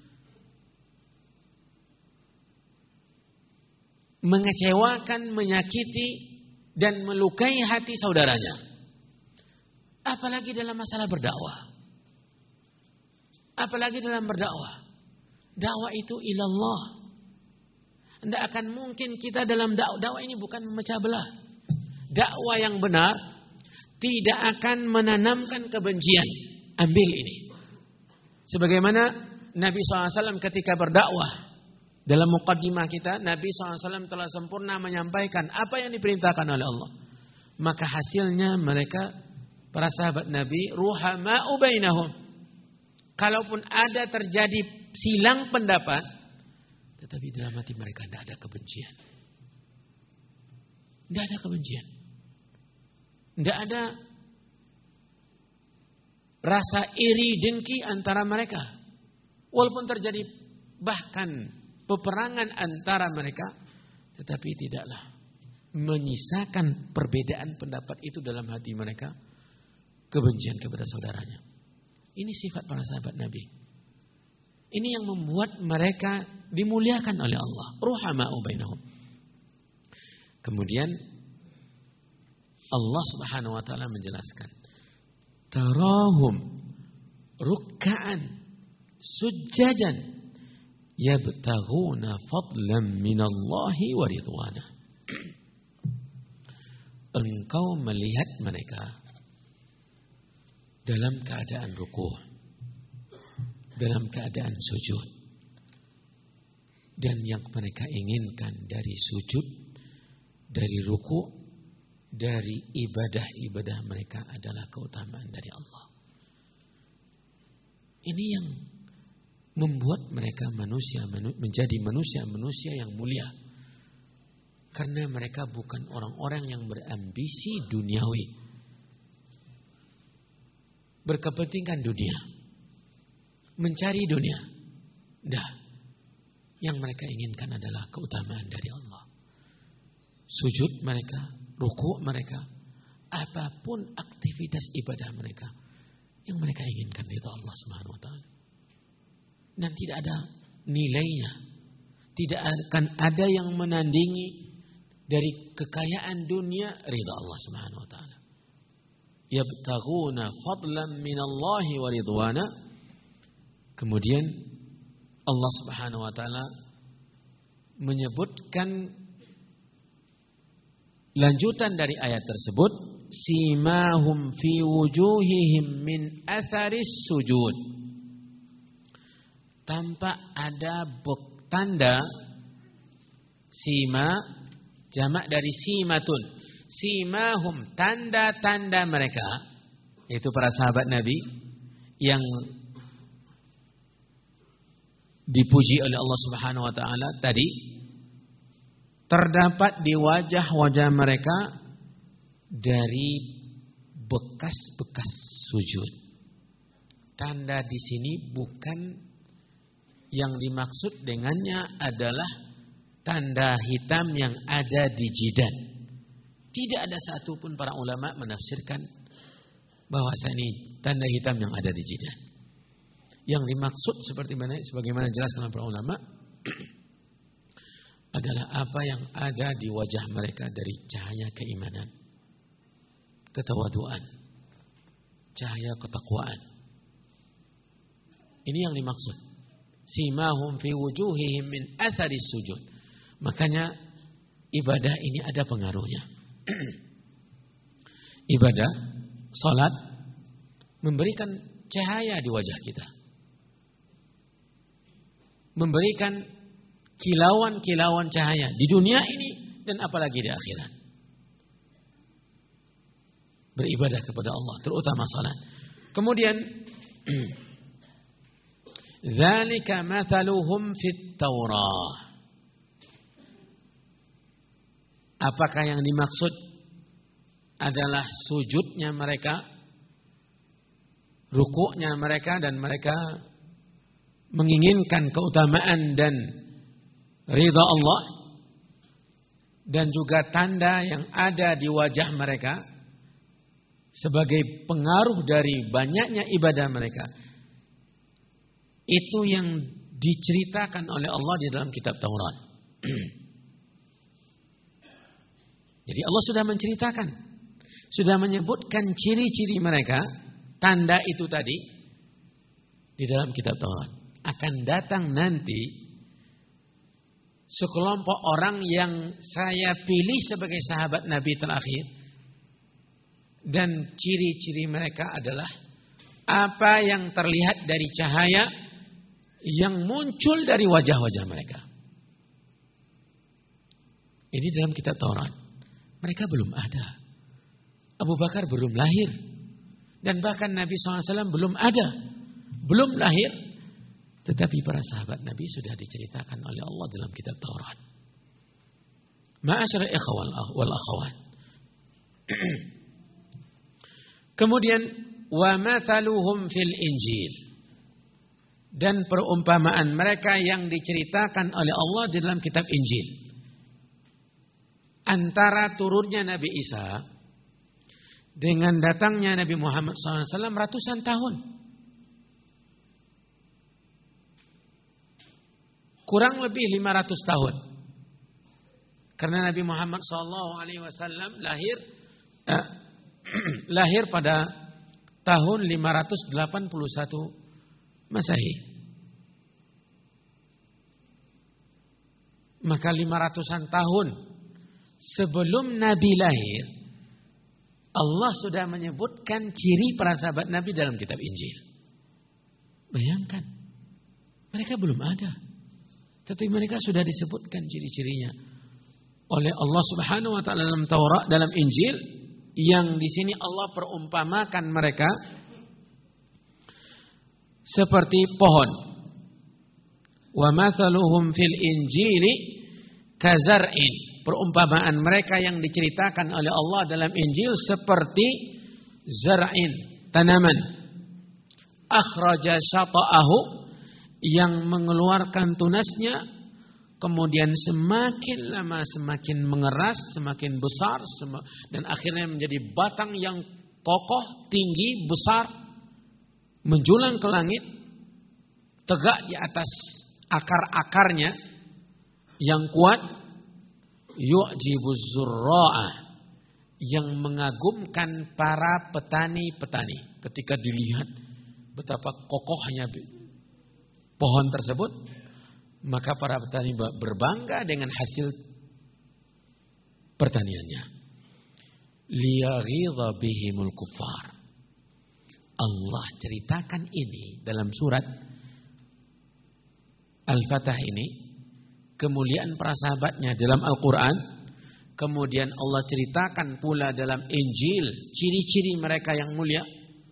mengecewakan, menyakiti dan melukai hati saudaranya. Apalagi dalam masalah berdakwah. Apalagi dalam berdakwah. Dakwah itu ilallah. Tidak akan mungkin kita dalam dakwah ini bukan memecah belah. Dakwah yang benar tidak akan menanamkan kebencian. Ambil ini. Sebagaimana Nabi SAW ketika berdakwah. Dalam muqaddimah kita, Nabi SAW telah sempurna menyampaikan apa yang diperintahkan oleh Allah. Maka hasilnya mereka, para sahabat Nabi, ruhama'u bainahum. Kalaupun ada terjadi silang pendapat, tetapi dalam hati mereka tidak ada kebencian. Tidak ada kebencian. Tidak ada rasa iri dengki antara mereka. Walaupun terjadi bahkan peperangan antara mereka, tetapi tidaklah menyisakan perbedaan pendapat itu dalam hati mereka, kebencian kepada saudaranya. Ini sifat para sahabat Nabi. Ini yang membuat mereka dimuliakan oleh Allah. Ruhama'u bainahum. Kemudian Allah Subhanahu wa taala menjelaskan, tarahum rukka'an sujjadan yabtaghuna fadlan minallahi wa ridwana. Engkau melihat mereka dalam keadaan ruku', dalam keadaan sujud. Dan yang mereka inginkan dari sujud, dari ruku', dari ibadah-ibadah mereka adalah keutamaan dari Allah. Ini yang membuat mereka menjadi manusia-manusia yang mulia. Karena mereka bukan orang-orang yang berambisi duniawi, berkepentingan dunia, mencari dunia. Dah, yang mereka inginkan adalah keutamaan dari Allah. Sujud mereka, ruku' mereka, apapun aktivitas ibadah mereka, yang mereka inginkan itu Allah Subhanahu wa taala. Dan tidak ada nilainya. Tidak akan ada yang menandingi dari kekayaan dunia ridha Allah Subhanahu wa taala. Yabtaghuna fadlan minallahi wa ridwana. Kemudian Allah Subhanahu wa taala menyebutkan lanjutan dari ayat tersebut, simahum fi wujuhihim min atharis sujud. Tampak ada tanda, sima jamak dari simatun. Simahum, tanda-tanda mereka, itu para sahabat Nabi yang dipuji oleh Allah Subhanahu wa taala tadi, terdapat di wajah-wajah mereka dari bekas-bekas sujud. Tanda di sini bukan yang dimaksud dengannya adalah tanda hitam yang ada di jidat. Tidak ada satupun para ulama menafsirkan bahwa ini tanda hitam yang ada di jidat. Yang dimaksud sebagaimana jelaskan para ulama adalah apa yang ada di wajah mereka dari cahaya keimanan, ketawaduan, cahaya ketakwaan. Ini yang dimaksud. Simahum fi wujuhihim min atharis sujud. Makanya ibadah ini ada pengaruhnya. Ibadah, salat memberikan cahaya di wajah kita. Memberikan kilauan-kilauan cahaya di dunia ini dan apalagi di akhirat. Beribadah kepada Allah, terutama salat. Kemudian dzalika mathaluhum fit Taurah. Apakah yang dimaksud adalah sujudnya mereka, rukuknya mereka, dan mereka menginginkan keutamaan dan ridha Allah, dan juga tanda yang ada di wajah mereka sebagai pengaruh dari banyaknya ibadah mereka, itu yang diceritakan oleh Allah di dalam kitab Taurat. Jadi Allah sudah menceritakan, sudah menyebutkan ciri-ciri mereka, tanda itu tadi di dalam kitab Taurat. Akan datang nanti sekelompok orang yang saya pilih sebagai sahabat Nabi terakhir, dan ciri-ciri mereka adalah apa yang terlihat dari cahaya yang muncul dari wajah-wajah mereka. Ini dalam kitab Taurat. Mereka belum ada. Abu Bakar belum lahir. Dan bahkan Nabi SAW belum ada. Belum lahir. Tetapi para sahabat Nabi sudah diceritakan oleh Allah dalam kitab Taurat. Ma'asyara ikhwan wal akhawat. Kemudian wa mathaluhum fil Injil, dan perumpamaan mereka yang diceritakan oleh Allah di dalam kitab Injil. Antara turunnya Nabi Isa dengan datangnya Nabi Muhammad SAW ratusan tahun. Kurang lebih 500 tahun. Karena Nabi Muhammad SAW lahir pada tahun 581 Masehi. Maka 500-an tahun sebelum Nabi lahir, Allah sudah menyebutkan ciri para sahabat Nabi dalam kitab Injil. Bayangkan, mereka belum ada, tapi mereka sudah disebutkan ciri-cirinya oleh Allah Subhanahu wa taala dalam Taurat, dalam Injil, yang di sini Allah perumpamakan mereka seperti pohon. Wa mathaluhum fil Injili kazar'in. Perumpamaan mereka yang diceritakan oleh Allah dalam Injil seperti zar'in, tanaman. Akhraja syata'ahu, yang mengeluarkan tunasnya, kemudian semakin lama semakin mengeras, semakin besar, dan akhirnya menjadi batang yang kokoh, tinggi, besar, menjulang ke langit, tegak di atas akar-akarnya yang kuat. Yu'jibuz zurra'ah, yang mengagumkan para petani-petani ketika dilihat betapa kokohnya pohon tersebut, maka para petani berbangga dengan hasil pertaniannya. Liyaghidha bihimul kuffar. Allah ceritakan ini dalam surat Al-Fatah ini, kemuliaan para sahabatnya dalam Al-Quran. Kemudian Allah ceritakan pula dalam Injil ciri-ciri mereka yang mulia.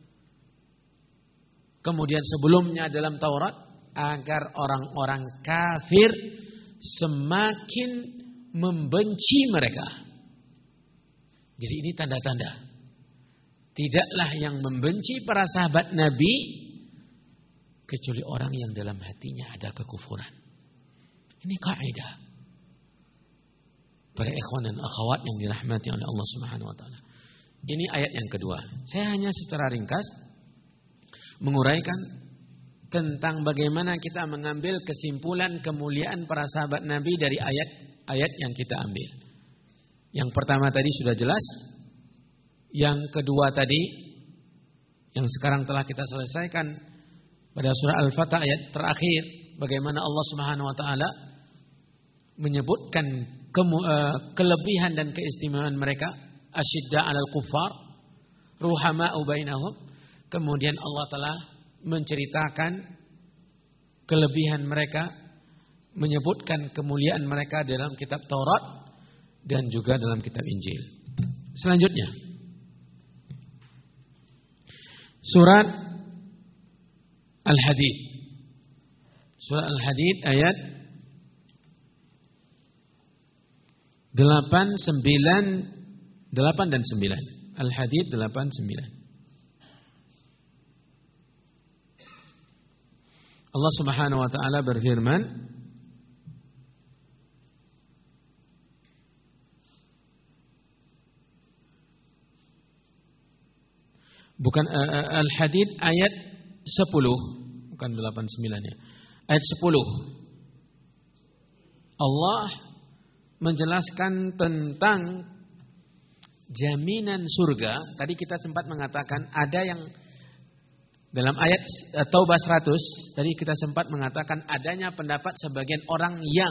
Kemudian sebelumnya dalam Taurat, agar orang-orang kafir semakin membenci mereka. Jadi ini tanda-tanda. Tidaklah yang membenci para sahabat Nabi kecuali orang yang dalam hatinya ada kekufuran. Ini kaidah. Para ikhwan dan akhwat yang dirahmati oleh Allah Subhanahu wa taala. Ini ayat yang kedua. Saya hanya secara ringkas menguraikan tentang bagaimana kita mengambil kesimpulan kemuliaan para sahabat Nabi dari ayat-ayat yang kita ambil. Yang pertama tadi sudah jelas. Yang kedua tadi, yang sekarang telah kita selesaikan pada surah Al-Fatah ayat terakhir, bagaimana Allah Subhanahu wa taala menyebutkan kelebihan dan keistimewaan mereka, asyidda 'alal kuffar, ruhama'u bainahum. Kemudian Allah telah menceritakan kelebihan mereka, menyebutkan kemuliaan mereka dalam kitab Taurat dan juga dalam kitab Injil. Selanjutnya, surat Al-Hadid. Surat Al-Hadid ayat 8 dan 9. Al-Hadid 8, 9. Allah Subhanahu wa taala berfirman, bukan Al-Hadid ayat 10, bukan 89 ya. Ayat 10. Allah menjelaskan tentang jaminan surga. Tadi kita sempat mengatakan ada yang dalam ayat Taubah 100, tadi kita sempat mengatakan adanya pendapat sebagian orang yang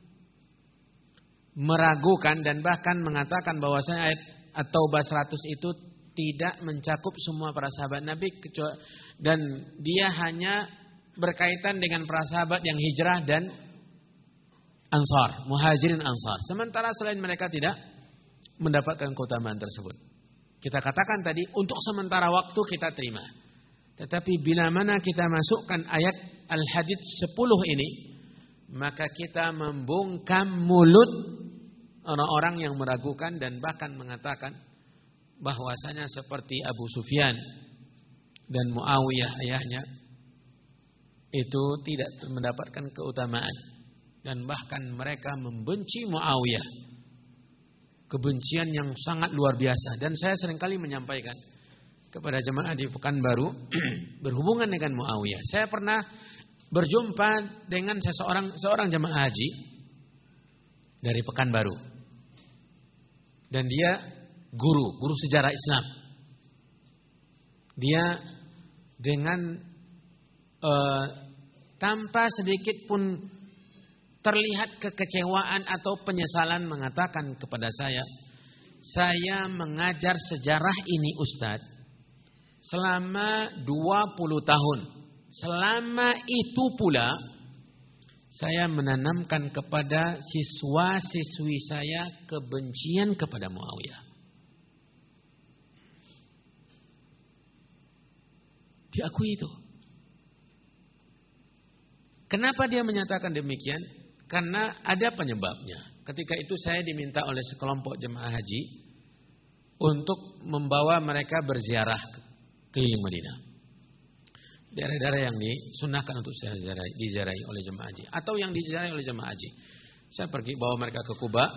meragukan dan bahkan mengatakan bahwasanya ayat Taubah 100 itu tidak mencakup semua para sahabat Nabi, dan dia hanya berkaitan dengan para sahabat yang hijrah dan Ansar, Muhajirin Ansar. Sementara selain mereka tidak mendapatkan keutamaan tersebut. Kita katakan tadi untuk sementara waktu kita terima. Tetapi bila mana kita masukkan ayat Al-Hadid 10 ini, maka kita membungkam mulut orang-orang yang meragukan dan bahkan mengatakan bahwasanya seperti Abu Sufyan dan Muawiyah ayahnya itu tidak mendapatkan keutamaan, dan bahkan mereka membenci Muawiyah kebencian yang sangat luar biasa. Dan saya seringkali menyampaikan kepada jemaah di Pekanbaru berhubungan dengan Muawiyah. Saya pernah berjumpa dengan seorang jemaah haji dari Pekanbaru, dan dia guru sejarah Islam. Dia dengan tanpa sedikit pun terlihat kekecewaan atau penyesalan mengatakan kepada saya mengajar sejarah ini Ustadz selama 20 tahun. Selama itu pula saya menanamkan kepada siswa-siswi saya kebencian kepada Muawiyah. Diakui itu. Kenapa dia menyatakan demikian? Karena ada penyebabnya. Ketika itu saya diminta oleh sekelompok jemaah haji untuk membawa mereka berziarah keliling Madinah. Daerah-daerah yang disunahkan untuk diziarahi oleh jemaah haji atau yang diziarahi oleh jemaah haji. Saya pergi bawa mereka ke Kuba.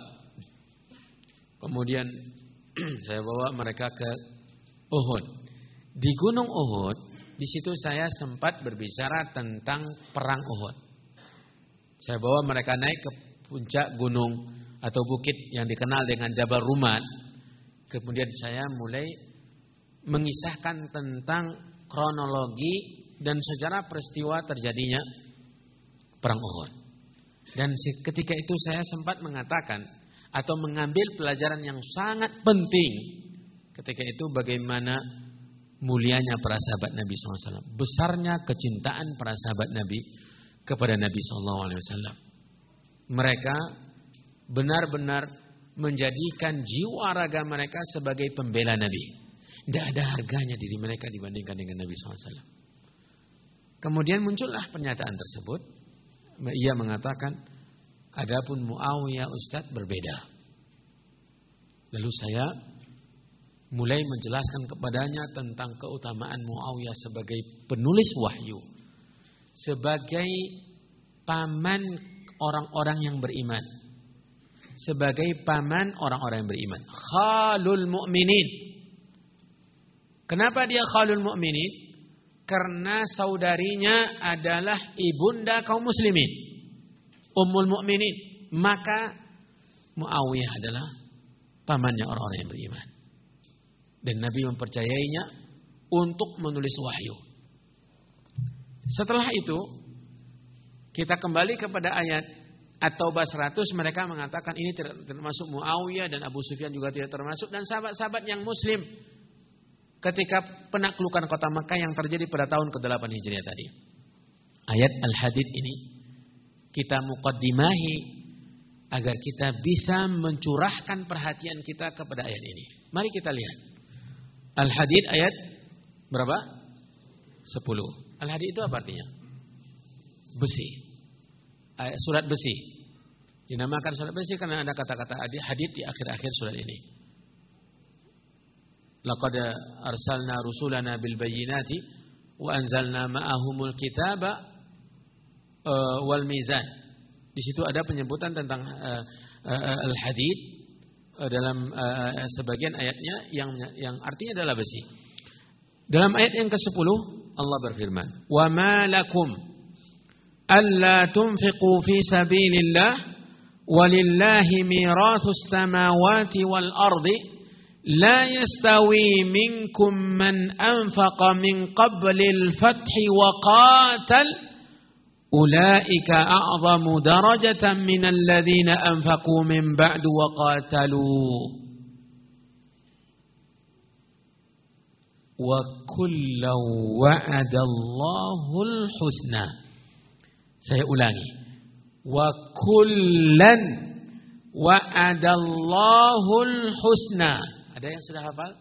Kemudian saya bawa mereka ke Uhud. Di Gunung Uhud, di situ saya sempat berbicara tentang perang Uhud. Saya bawa mereka naik ke puncak gunung atau bukit yang dikenal dengan Jabal Rumat. Kemudian saya mulai mengisahkan tentang kronologi dan sejarah peristiwa terjadinya perang Uhud. Dan ketika itu saya sempat mengatakan atau mengambil pelajaran yang sangat penting. Ketika itu bagaimana mulianya para sahabat Nabi SAW, besarnya kecintaan para sahabat Nabi kepada Nabi SAW. Mereka benar-benar menjadikan jiwa raga mereka sebagai pembela Nabi. Tidak ada harganya diri mereka dibandingkan dengan Nabi SAW. Kemudian muncullah pernyataan tersebut. Ia mengatakan, adapun Muawiyah Ustaz berbeda. Lalu saya mulai menjelaskan kepadanya tentang keutamaan Muawiyah sebagai penulis wahyu, sebagai paman orang-orang yang beriman, sebagai paman orang-orang yang beriman, khalul mu'minin. Kenapa dia khalul mu'minin? Karena saudarinya adalah ibunda kaum muslimin, ummul mu'minin. Maka Muawiyah adalah pamannya orang-orang yang beriman. Dan Nabi mempercayainya untuk menulis wahyu. Setelah itu kita kembali kepada ayat At-Taubah 100. Mereka mengatakan ini tidak termasuk Muawiyah, dan Abu Sufyan juga tidak termasuk, dan sahabat-sahabat yang muslim ketika penaklukan kota Makkah yang terjadi pada tahun ke-8 Hijriah tadi. Ayat Al-Hadid ini kita muqaddimahi agar kita bisa mencurahkan perhatian kita kepada ayat ini. Mari kita lihat Al-Hadid ayat berapa? 10. Al-Hadid itu apa artinya? Besi. Surat besi. Dinamakan surat besi karena ada kata-kata hadid di akhir-akhir surat ini. Laqad arsalna rusulana bil bayyinati wa anzalna ma'ahumul kitaba wal mizan. Di situ ada penyebutan tentang al-hadid dalam sebagian ayatnya yang artinya adalah besi. Dalam ayat yang ke-10 Allah berfirman, "Wa ma lakum alla tunfiqu fi sabilillah walillahi mirathus samawati wal ardi la yastawi minkum man anfaqa min qablil fathi wa qatal ulaika a'zamu darajatan minal ladzina anfaqu min ba'du wa qatalu wa kullu wa'adallahul husna." Saya ulangi. Wa kullan wa'adallahul husna. Ada yang sudah hafal?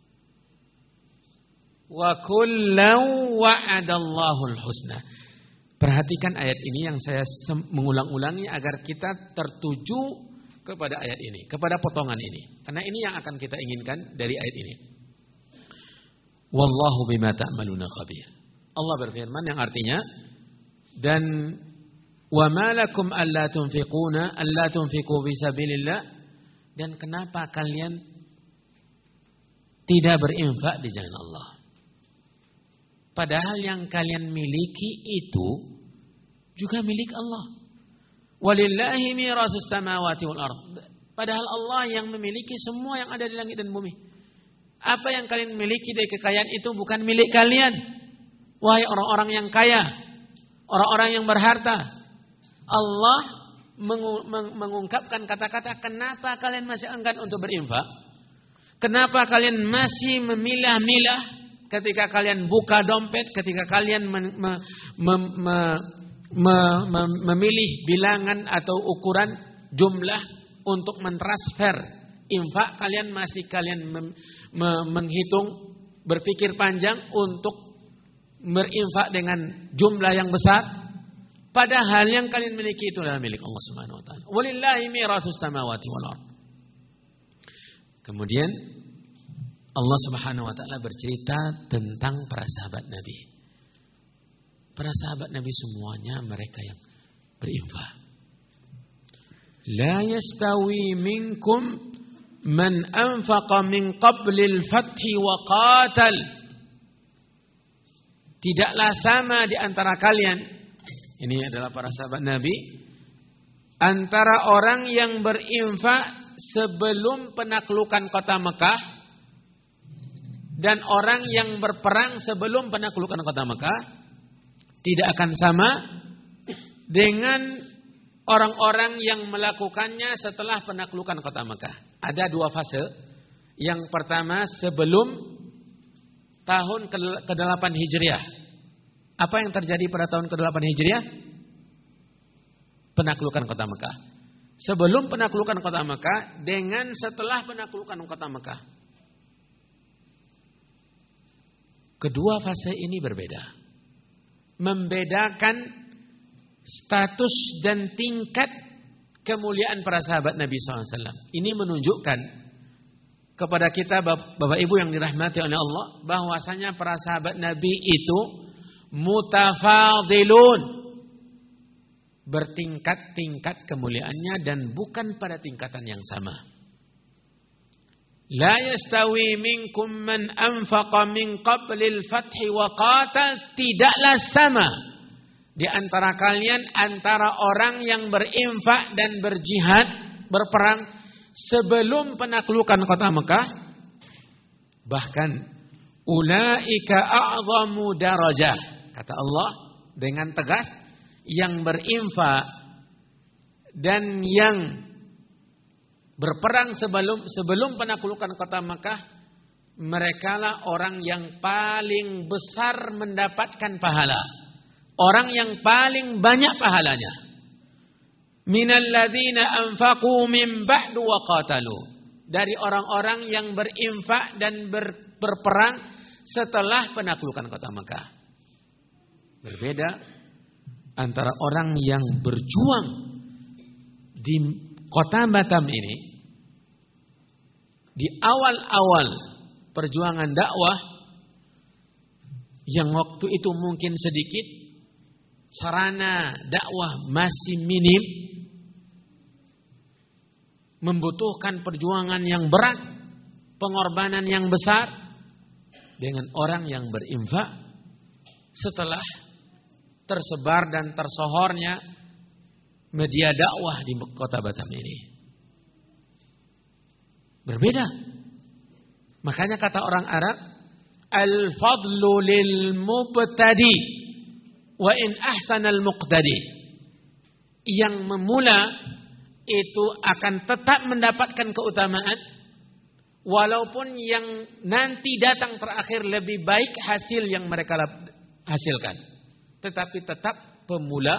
Wa kullan wa'adallahul husna. Perhatikan ayat ini yang saya mengulang-ulangi agar kita tertuju kepada ayat ini, kepada potongan ini. Karena ini yang akan kita inginkan dari ayat ini. Wallahu bima ta'maluna khabir. Allah berfirman yang artinya, dan wa ma lakum alla tunfiqu fi sabilillah, dan kenapa kalian tidak berinfak di jalan Allah? Padahal yang kalian miliki itu juga milik Allah. Walillahi mirathus samawati wal ard. Padahal Allah yang memiliki semua yang ada di langit dan bumi. Apa yang kalian miliki dari kekayaan itu bukan milik kalian. Wahai orang-orang yang kaya, orang-orang yang berharta. Allah mengungkapkan kata-kata, kenapa kalian masih enggan untuk berinfak? Kenapa kalian masih memilah-milah ketika kalian buka dompet, ketika kalian memilih bilangan atau ukuran jumlah untuk mentransfer infak, kalian masih menghitung, berpikir panjang untuk berinfak dengan jumlah yang besar, padahal yang kalian miliki itu adalah milik Allah Subhanahu wa taala. Walillahi mirathus samawati wal ard. Kemudian Allah Subhanahu wa taala bercerita tentang para sahabat Nabi. Para sahabat Nabi semuanya mereka yang berinfak. La yastawi minkum man anfaqa min qablil fathi wa qatal. Tidaklah sama di antara kalian, ini adalah para sahabat Nabi, antara orang yang berinfak sebelum penaklukan kota Mekah dan orang yang berperang sebelum penaklukan kota Mekah, tidak akan sama dengan orang-orang yang melakukannya setelah penaklukan kota Mekah. Ada dua fase. Yang pertama sebelum tahun ke-8 Hijriah. Apa yang terjadi pada tahun ke-8 Hijriah? Penaklukan kota Mekah. Sebelum penaklukan kota Mekah dengan setelah penaklukan kota Mekah. Kedua fase ini berbeda. Membedakan status dan tingkat kemuliaan para sahabat Nabi SAW. Ini menunjukkan kepada kita Bapak Ibu yang dirahmati oleh Allah, bahwasanya para sahabat Nabi itu mutafadilun, bertingkat-tingkat kemuliaannya dan bukan pada tingkatan yang sama. La yastawi minkum man anfaqa min qablil fathi wa qatal. Tidaklah sama di antara kalian antara orang yang berinfak dan berjihad, berperang sebelum penaklukan kota Mekah. Bahkan ulaika a'zamu darajah, kata Allah dengan tegas, yang berinfak dan yang berperang sebelum penaklukan kota Mekah, merekalah orang yang paling besar mendapatkan pahala, orang yang paling banyak pahalanya. Minal ladzina anfaqu min ba'du wa qatalu, dari orang-orang yang berinfak dan berperang setelah penaklukan kota Mekah. Berbeda antara orang yang berjuang di kota Batam ini, di awal-awal perjuangan dakwah yang waktu itu mungkin sedikit, sarana dakwah masih minim, membutuhkan perjuangan yang berat, pengorbanan yang besar, dengan orang yang berinfak setelah tersebar dan tersohornya media dakwah di kota Batam ini. Berbeda. Makanya kata orang Arab, al-fadlu lil mubtadi wa in ahsanal muqtadi. Yang memula itu akan tetap mendapatkan keutamaan walaupun yang nanti datang terakhir lebih baik hasil yang mereka hasilkan. Tetapi tetap pemula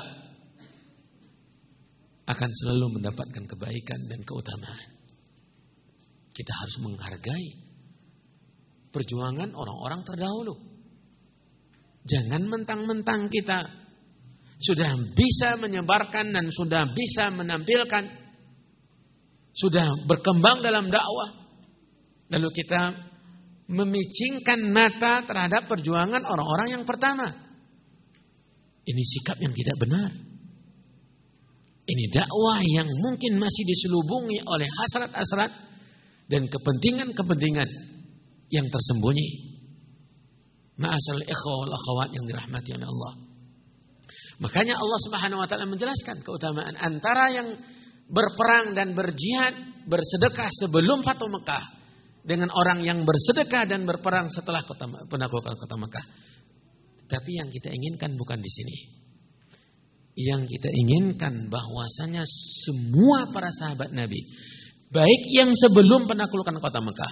akan selalu mendapatkan kebaikan dan keutamaan. Kita harus menghargai perjuangan orang-orang terdahulu. Jangan mentang-mentang kita sudah bisa menyebarkan dan sudah bisa menampilkan, sudah berkembang dalam dakwah, lalu kita memicingkan mata terhadap perjuangan orang-orang yang pertama. Ini sikap yang tidak benar. Ini dakwah yang mungkin masih diselubungi oleh hasrat-hasrat dan kepentingan-kepentingan yang tersembunyi. Ma'asal ikhwah wal akhwat yang dirahmati oleh Allah. Makanya Allah Subhanahu wa taala menjelaskan keutamaan antara yang berperang dan berjihad, bersedekah sebelum Fathu Mekah dengan orang yang bersedekah dan berperang setelah penaklukan kota Mekah. Tapi yang kita inginkan bukan di sini. Yang kita inginkan bahwasanya semua para sahabat Nabi, baik yang sebelum penaklukan kota Mekah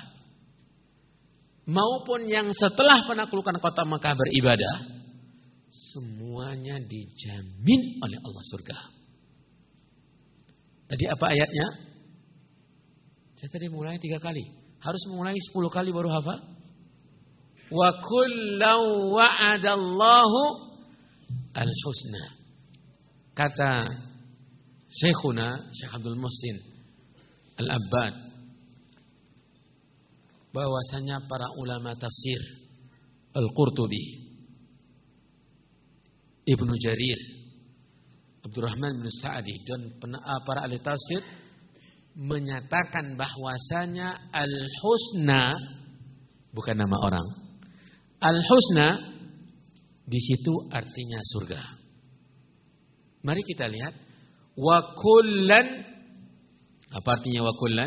maupun yang setelah penaklukan kota Mekah beribadah, semuanya dijamin oleh Allah surga. Tadi apa ayatnya? Saya tadi mulai 3 kali. Harus mulai 10 kali baru hafal. Wa kullu wa'adallahu al-husna. Kata Syekhuna Syekh Abdul Muhsin Al-Abbad, bahwasanya para ulama tafsir Al-Qurtubi, Ibnu Jarir, Abdurrahman bin Sa'di dan para ahli tafsir menyatakan bahwasanya Al-Husna bukan nama orang. Al-Husna di situ artinya surga. Mari kita lihat wa kullan, apa artinya wa kullan?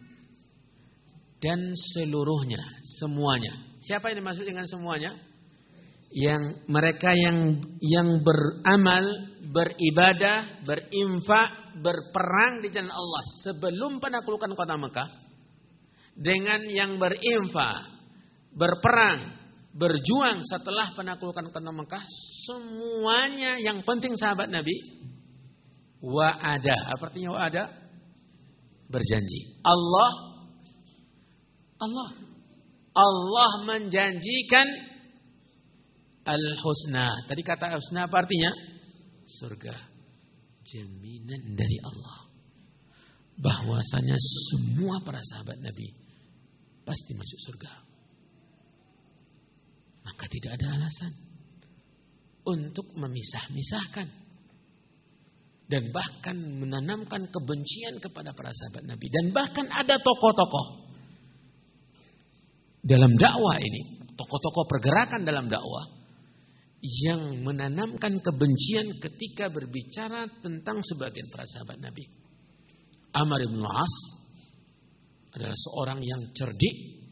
Dan seluruhnya, semuanya. Siapa yang dimaksud dengan semuanya? Yang mereka yang beramal, beribadah, berinfak, berperang di jalan Allah sebelum penaklukan kota Mekah, dengan yang berinfak, berperang, berjuang setelah penaklukan kota Mekah, semuanya yang penting sahabat Nabi wa'ada. Apa artinya wa'ada? Berjanji. Allah menjanjikan al-husna. Tadi kata al-husna apa artinya? Surga. Jaminan dari Allah bahwasanya semua para sahabat Nabi pasti masuk surga. Maka tidak ada alasan untuk memisah-misahkan dan bahkan menanamkan kebencian kepada para sahabat Nabi. Dan bahkan ada tokoh-tokoh dalam dakwah ini, tokoh-tokoh pergerakan dalam dakwah yang menanamkan kebencian ketika berbicara tentang sebagian para sahabat Nabi. Amr bin As adalah seorang yang cerdik,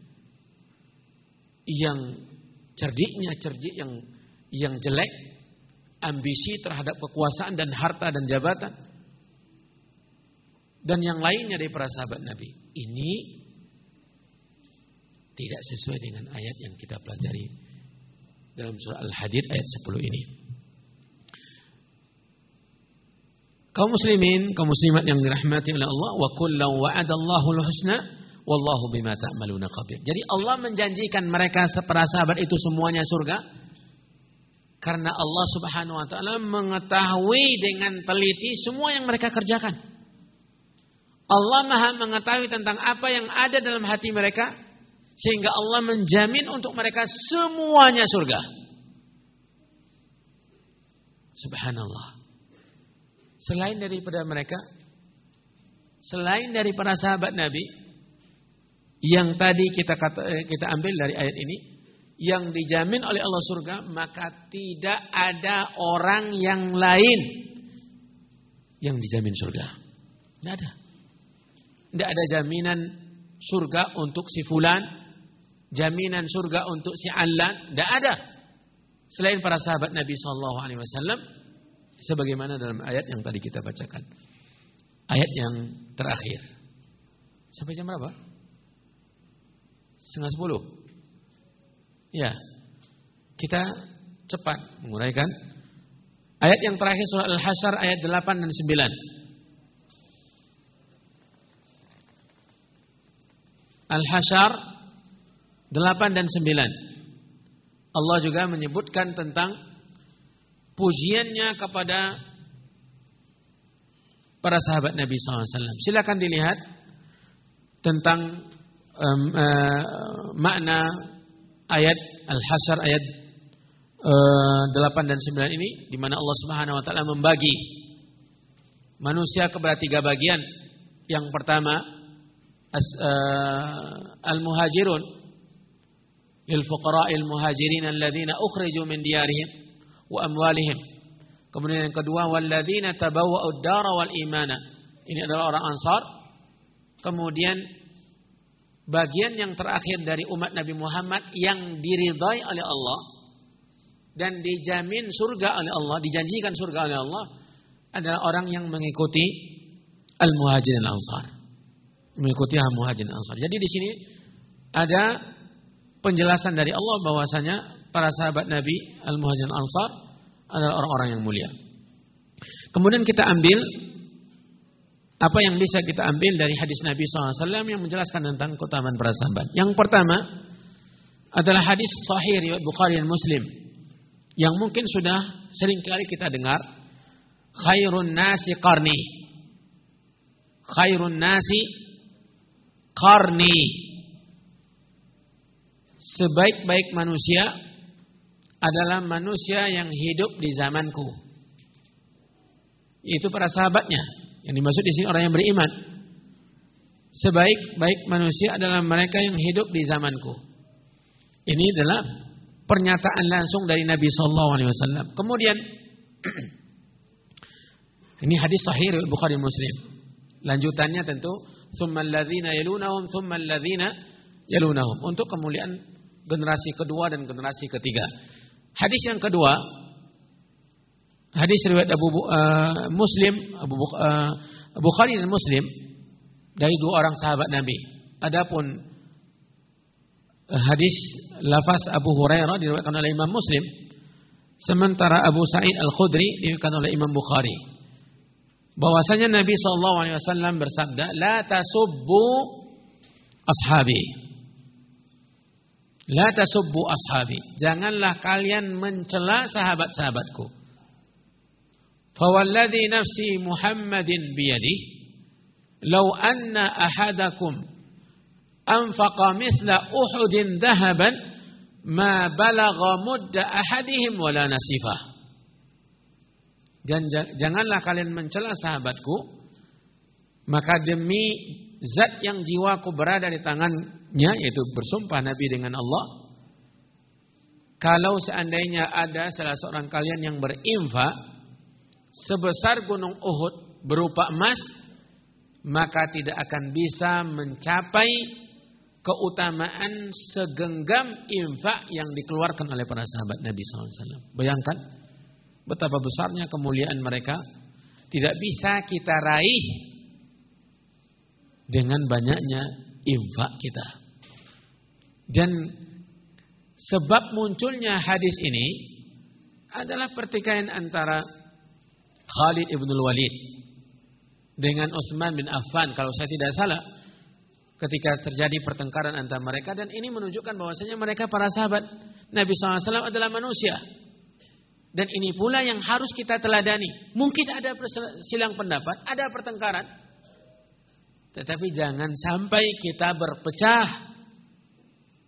cerdik yang jelek, ambisi terhadap kekuasaan dan harta dan jabatan, dan yang lainnya dari para sahabat Nabi. Ini tidak sesuai dengan ayat yang kita pelajari dalam surah Al-Hadid ayat 10 ini. Kaum muslimin, kaum muslimat yang dirahmati oleh Allah, wa kullu wa'adallahu al-husna wallahu bima ta'maluna khabir. Jadi Allah menjanjikan mereka para sahabat itu semuanya surga karena Allah Subhanahu wa taala mengetahui dengan teliti semua yang mereka kerjakan. Allah Maha mengetahui tentang apa yang ada dalam hati mereka sehingga Allah menjamin untuk mereka semuanya surga. Subhanallah. Selain daripada mereka, selain dari para sahabat Nabi, yang tadi kita ambil dari ayat ini, yang dijamin oleh Allah surga, maka tidak ada orang yang lain yang dijamin surga. Tidak ada. Tidak ada jaminan surga untuk si fulan, jaminan surga untuk si Allan, tidak ada. Selain para sahabat Nabi SAW, sebagaimana dalam ayat yang tadi kita bacakan. Ayat yang terakhir. Sampai jam berapa? 9:30. Ya. Kita cepat menguraikan. Ayat yang terakhir surah Al-Hasyr ayat 8 dan 9. Al-Hasyr 8 dan 9. Allah juga menyebutkan tentang pujiannya kepada para sahabat Nabi SAW. Silakan dilihat tentang makna ayat Al-Hasyr ayat 8 dan 9 ini, di mana Allah Subhanahu wa taala membagi manusia kepada 3 bagian. Yang pertama al-muhajirun lil fuqara'il muhajirin alladziina ukhriju min diyarihim wa amwalihim. Kemudian yang kedua walladziina tabawwa'ud dara wal imana. Ini adalah orang Ansar. Kemudian bagian yang terakhir dari umat Nabi Muhammad yang diridai oleh Allah dan dijamin surga oleh Allah, dijanjikan surga oleh Allah, adalah orang yang mengikuti al-muhajirin al-ansar. Mengikuti al-muhajirin al-ansar. Jadi di sini ada penjelasan dari Allah bahwasanya para sahabat Nabi al-muhajirin al-ansar adalah orang-orang yang mulia. Kemudian kita ambil apa yang bisa kita ambil dari hadis Nabi SAW yang menjelaskan tentang keutamaan para sahabat. Yang pertama adalah hadis sahih riwayat Bukhari dan Muslim yang mungkin sudah sering kali kita dengar. Khairun nasi qarni. Khairun nasi qarni. Sebaik-baik manusia adalah manusia yang hidup di zamanku. Itu para sahabatnya. Yang dimaksud di sini orang yang beriman. Sebaik-baik manusia adalah mereka yang hidup di zamanku. Ini adalah pernyataan langsung dari Nabi SAW. Kemudian ini hadis sahih riwayat Bukhari Muslim. Lanjutannya tentu tsummal ladzina yalunahum tsummal ladzina yalunahum, untuk kemuliaan generasi kedua dan generasi ketiga. Hadis yang kedua, hadis riwayat Bukhari dan Muslim dari 2 orang sahabat Nabi. Adapun hadis lafaz Abu Hurairah diriwayatkan oleh Imam Muslim, sementara Abu Sa'id Al-Khudri diriwayatkan oleh Imam Bukhari. Bahwasanya Nabi SAW bersabda, "La tasubbu ashabi." La tasubbu ashabi. Janganlah kalian mencela sahabat-sahabatku. Fawalladhi nafsi Muhammadin biyadihi law anna ahadakum anfaqa mithla Uhudin dhahaban ma balagha mudda ahadihim wala nasifah. Dan janganlah kalian mencela sahabatku, maka demi zat yang jiwaku berada di tangannya, yaitu bersumpah Nabi dengan Allah, kalau seandainya ada salah seorang kalian yang berinfak sebesar gunung Uhud berupa emas, maka tidak akan bisa mencapai keutamaan segenggam infak yang dikeluarkan oleh para sahabat Nabi SAW. Bayangkan betapa besarnya kemuliaan mereka, tidak bisa kita raih dengan banyaknya infak kita. Dan sebab munculnya hadis ini adalah pertikaian antara Khalid ibn Walid dengan Utsman bin Affan, kalau saya tidak salah, ketika terjadi pertengkaran antara mereka, dan ini menunjukkan bahwasanya mereka para sahabat Nabi SAW adalah manusia. Dan ini pula yang harus kita teladani. Mungkin ada silang pendapat, ada pertengkaran, tetapi jangan sampai kita berpecah.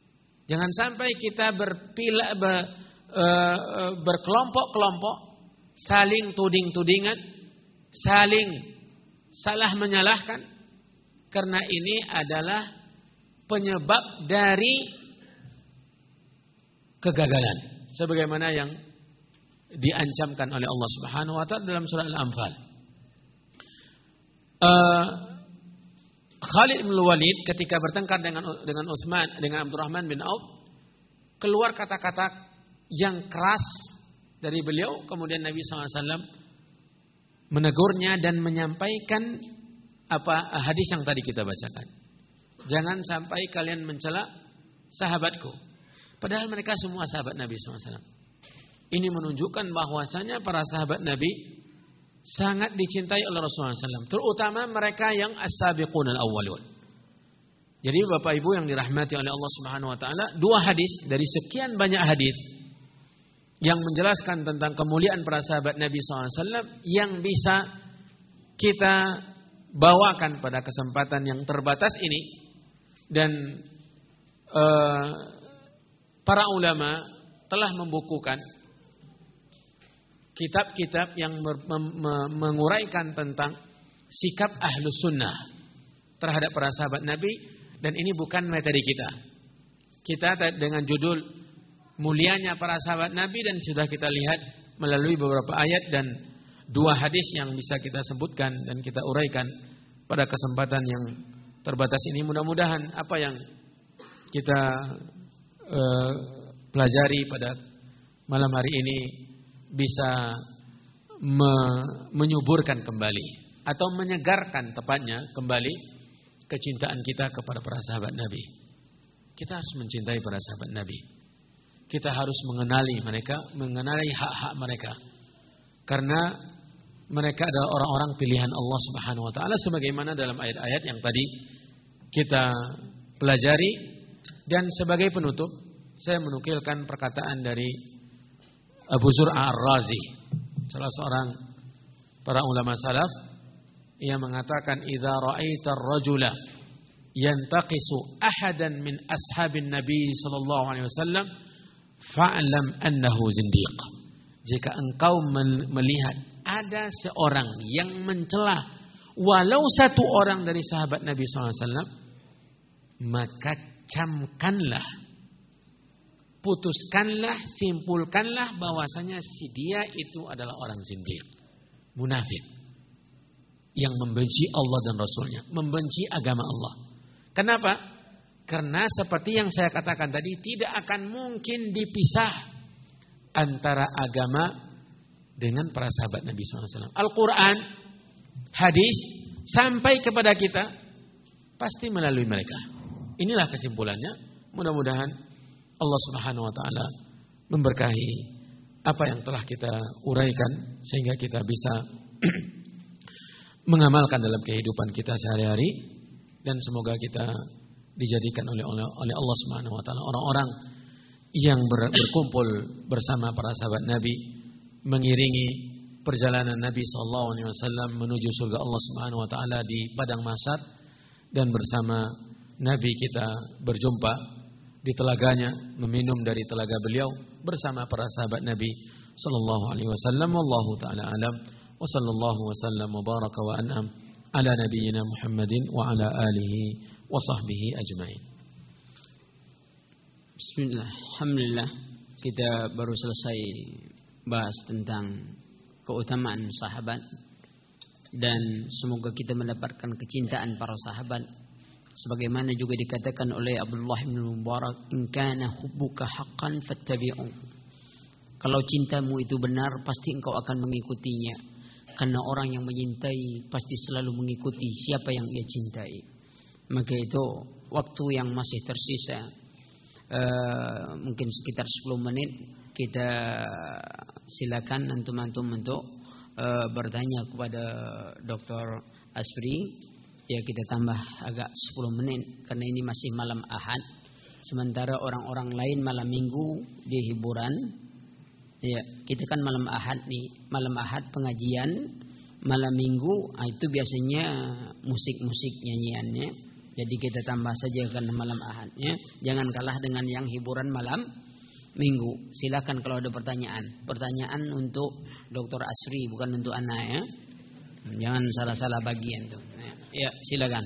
Jangan sampai kita berkelompok-kelompok saling tuding-tudingan, saling salah menyalahkan, karena ini adalah penyebab dari kegagalan sebagaimana yang diancamkan oleh Allah Subhanahu wa taala dalam surah Al-Anfal. Khalid bin Walid ketika bertengkar dengan Utsman, dengan Abdurrahman bin Auf, keluar kata-kata yang keras dari beliau, kemudian Nabi SAW menegurnya dan menyampaikan hadis yang tadi kita bacakan. Jangan sampai kalian mencela sahabatku. Padahal mereka semua sahabat Nabi SAW. Ini menunjukkan bahwasanya para sahabat Nabi sangat dicintai oleh Rasulullah SAW. Terutama mereka yang as-sabiqun al-awwalun. Jadi Bapak Ibu yang dirahmati oleh Allah Subhanahu wa taala, 2 hadis dari sekian banyak hadis yang menjelaskan tentang kemuliaan para sahabat Nabi SAW yang bisa kita bawakan pada kesempatan yang terbatas ini. Dan para ulama telah membukukan kitab-kitab yang menguraikan tentang sikap ahlus sunnah terhadap para sahabat Nabi, dan ini bukan materi kita. Kita dengan judul mulianya para sahabat Nabi, dan sudah kita lihat melalui beberapa ayat dan 2 hadis yang bisa kita sebutkan dan kita uraikan pada kesempatan yang terbatas ini. Mudah-mudahan apa yang kita pelajari pada malam hari ini bisa menyuburkan kembali atau menyegarkan tepatnya kembali kecintaan kita kepada para sahabat Nabi. Kita harus mencintai para sahabat Nabi. Kita harus mengenali mereka, mengenali hak-hak mereka. Karena mereka adalah orang-orang pilihan Allah Subhanahu wa taala sebagaimana dalam ayat-ayat yang tadi kita pelajari. Dan sebagai penutup, saya menukilkan perkataan dari Abu Zur'ah Ar-Razi, salah seorang para ulama salaf, ia mengatakan idza ra'aita ar-rajula yantaqisu ahadan min ashabin nabi sallallahu alaihi wasallam fa'lam annahu zindiq. Jika engkau melihat ada seorang yang mencela walau satu orang dari sahabat Nabi sallallahu alaihi wasallam, maka camkanlah, putuskanlah, simpulkanlah bahwasanya si dia itu adalah orang zindiq, munafik, yang membenci Allah dan Rasulnya, membenci agama Allah. Kenapa? Karena seperti yang saya katakan tadi, tidak akan mungkin dipisah antara agama dengan para sahabat Nabi SAW. Al-Quran, hadis, sampai kepada kita, pasti melalui mereka. Inilah kesimpulannya. Mudah-mudahan Allah Subhanahu wa taala memberkahi apa yang telah kita uraikan sehingga kita bisa mengamalkan dalam kehidupan kita sehari-hari, dan semoga kita dijadikan oleh Allah Subhanahu wa taala orang-orang yang berkumpul bersama para sahabat Nabi, mengiringi perjalanan Nabi sallallahu alaihi wasallam menuju surga Allah Subhanahu wa taala di padang mahsyar, dan bersama Nabi kita berjumpa di telaganya, meminum dari telaga beliau bersama para sahabat Nabi sallallahu alaihi wasallam. Wallahu taala alam, wa sallallahu wasallam wa baraka wa an'am ala nabiyyina Muhammadin wa ala alihi wa sahbihi ajmain. Bismillah, alhamdulillah, kita baru selesai bahas tentang keutamaan sahabat, dan semoga kita mendapatkan kecintaan para sahabat sebagaimana juga dikatakan oleh Abdullah bin Mubarak, in kana hubbuka haqqan fattabi'u. Kalau cintamu itu benar, pasti engkau akan mengikutinya. Karena orang yang menyintai pasti selalu mengikuti siapa yang ia cintai. Maka itu waktu yang masih tersisa, mungkin sekitar 10 menit, kita silakan antum-antum untuk bertanya kepada Dr. Asfri. Ya, kita tambah agak 10 menit karena ini masih malam Ahad. Sementara orang-orang lain malam Minggu di hiburan. Ya, kita kan malam Ahad nih, malam Ahad pengajian, malam Minggu itu biasanya musik-musik nyanyiannya. Jadi kita tambah saja karena malam Ahadnya. Jangan kalah dengan yang hiburan malam minggu. Silakan kalau ada pertanyaan. Pertanyaan untuk Dr. Asri, bukan untuk Ana ya. Jangan salah-salah bagian tuh. Ya, silakan.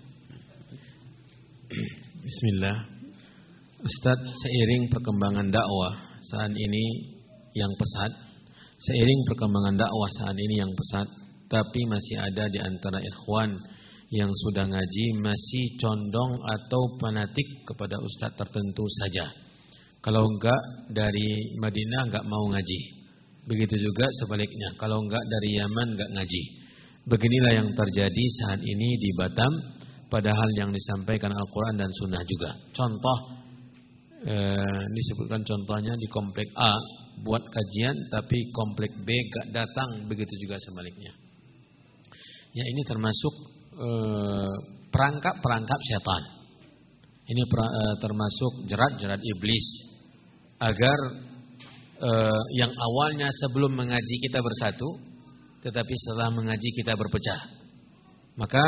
Bismillah. Ustaz, seiring perkembangan dakwah saat ini yang pesat, seiring perkembangan dakwah saat ini yang pesat, tapi masih ada di antara ikhwan yang sudah ngaji masih condong atau fanatik kepada ustaz tertentu saja. Kalau enggak dari Madinah enggak mau ngaji. Begitu juga sebaliknya, kalau enggak dari Yaman enggak ngaji. Beginilah yang terjadi saat ini di Batam, padahal yang disampaikan Al-Quran dan Sunnah juga. Contoh, disebutkan contohnya di komplek A buat kajian, tapi komplek B gak datang, begitu juga sebaliknya. Ya, ini termasuk perangkap-perangkap setan. Ini termasuk jerat-jerat iblis agar yang awalnya sebelum mengaji kita bersatu, tetapi setelah mengaji kita berpecah. Maka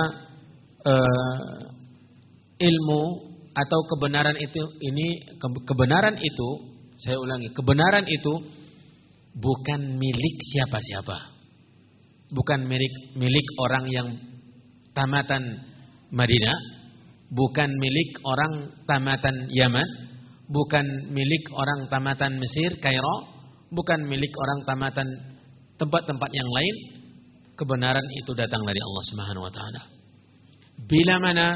ilmu atau kebenaran itu, kebenaran itu, saya ulangi, kebenaran itu bukan milik siapa-siapa, bukan milik orang yang tamatan Madinah, bukan milik orang tamatan Yaman, bukan milik orang tamatan Mesir, Kairo, bukan milik orang tamatan tempat-tempat yang lain. Kebenaran itu datang dari Allah Subhanahu wa taala. Bila mana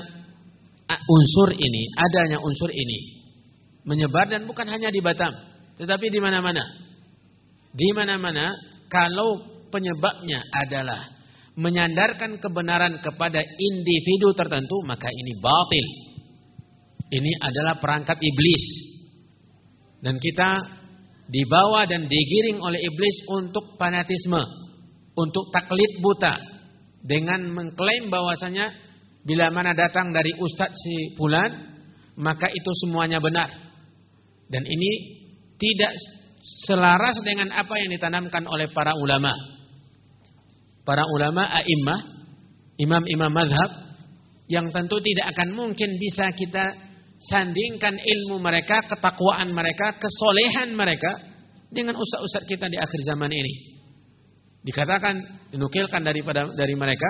adanya unsur ini menyebar, dan bukan hanya di Batam, tetapi di mana-mana. Di mana-mana, kalau penyebabnya adalah menyandarkan kebenaran kepada individu tertentu, maka ini batil. Ini adalah perangkap iblis. Dan kita dibawa dan digiring oleh iblis untuk fanatisme, untuk taklid buta, dengan mengklaim bahwasanya bila mana datang dari ustadz si fulan, maka itu semuanya benar. Dan ini tidak selaras dengan apa yang ditanamkan oleh para ulama. Para ulama a'immah, imam-imam mazhab, yang tentu tidak akan mungkin bisa kita sandingkan ilmu mereka, ketakwaan mereka, kesolehan mereka dengan ustaz-ustaz kita di akhir zaman ini. Dikatakan, dinukilkan dari mereka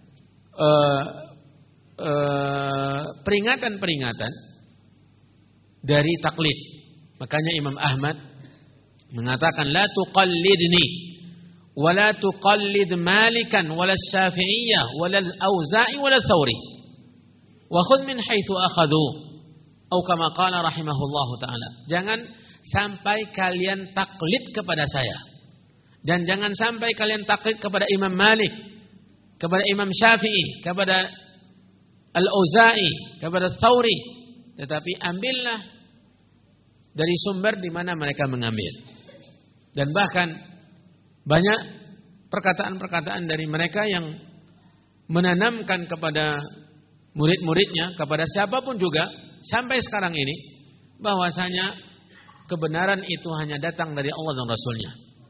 peringatan-peringatan dari taklid. Makanya Imam Ahmad mengatakan, la tuqallidni wala tuqallid Malikan wala Syafi'iyah wala Al-Auza'i wala Thawri wa khudh min haitsu akhadhu, atau kama qala rahimahullahu taala. Jangan sampai kalian taklid kepada saya, dan jangan sampai kalian taklid kepada Imam Malik, kepada Imam Syafi'i, kepada Al-Auza'i, kepada Thawri, tetapi ambillah dari sumber di mana mereka mengambil. Dan bahkan banyak perkataan-perkataan dari mereka yang menanamkan kepada murid-muridnya, kepada siapapun juga sampai sekarang ini, bahwasanya kebenaran itu hanya datang dari Allah dan Rasulnya.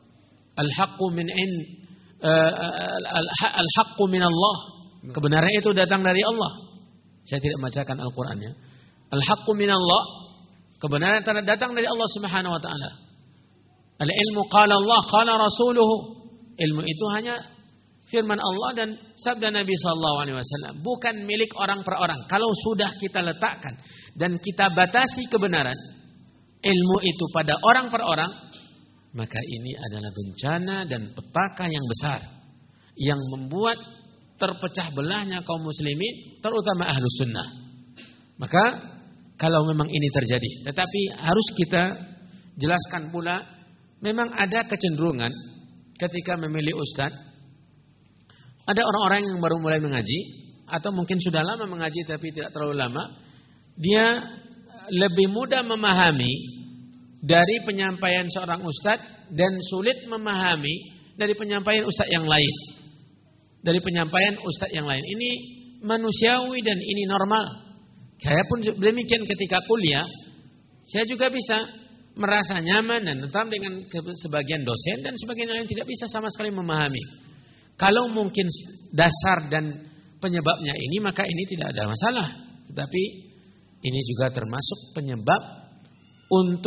Al-haqqu min Allah. Kebenaran itu datang dari Allah. Saya tidak membacakan Al-Qur'annya. Al-haqqu min Allah. Kebenaran datang dari Allah Subhanahu wa taala. Al-ilmu qala Allah, qala rasuluhu. Ilmu itu hanya firman Allah dan sabda Nabi sallallahu alaihi wasallam, bukan milik orang per orang. Kalau sudah kita letakkan dan kita batasi kebenaran ilmu itu pada orang per orang, maka ini adalah bencana dan petaka yang besar yang membuat terpecah belahnya kaum muslimin, terutama ahlus sunnah. Maka kalau memang ini terjadi, tetapi harus kita jelaskan pula, memang ada kecenderungan ketika memilih ustadz, ada orang-orang yang baru mulai mengaji atau mungkin sudah lama mengaji tapi tidak terlalu lama, dia lebih mudah memahami dari penyampaian seorang ustadz dan sulit memahami dari penyampaian ustadz yang lain. Dari penyampaian ustadz yang lain. Ini manusiawi dan ini normal. Saya pun demikian ketika kuliah, saya juga bisa merasa nyaman dan tentam dengan sebagian dosen, dan sebagian lain tidak bisa sama sekali memahami. Kalau mungkin dasar dan penyebabnya ini, maka ini tidak ada masalah. Tetapi ini juga termasuk penyebab untuk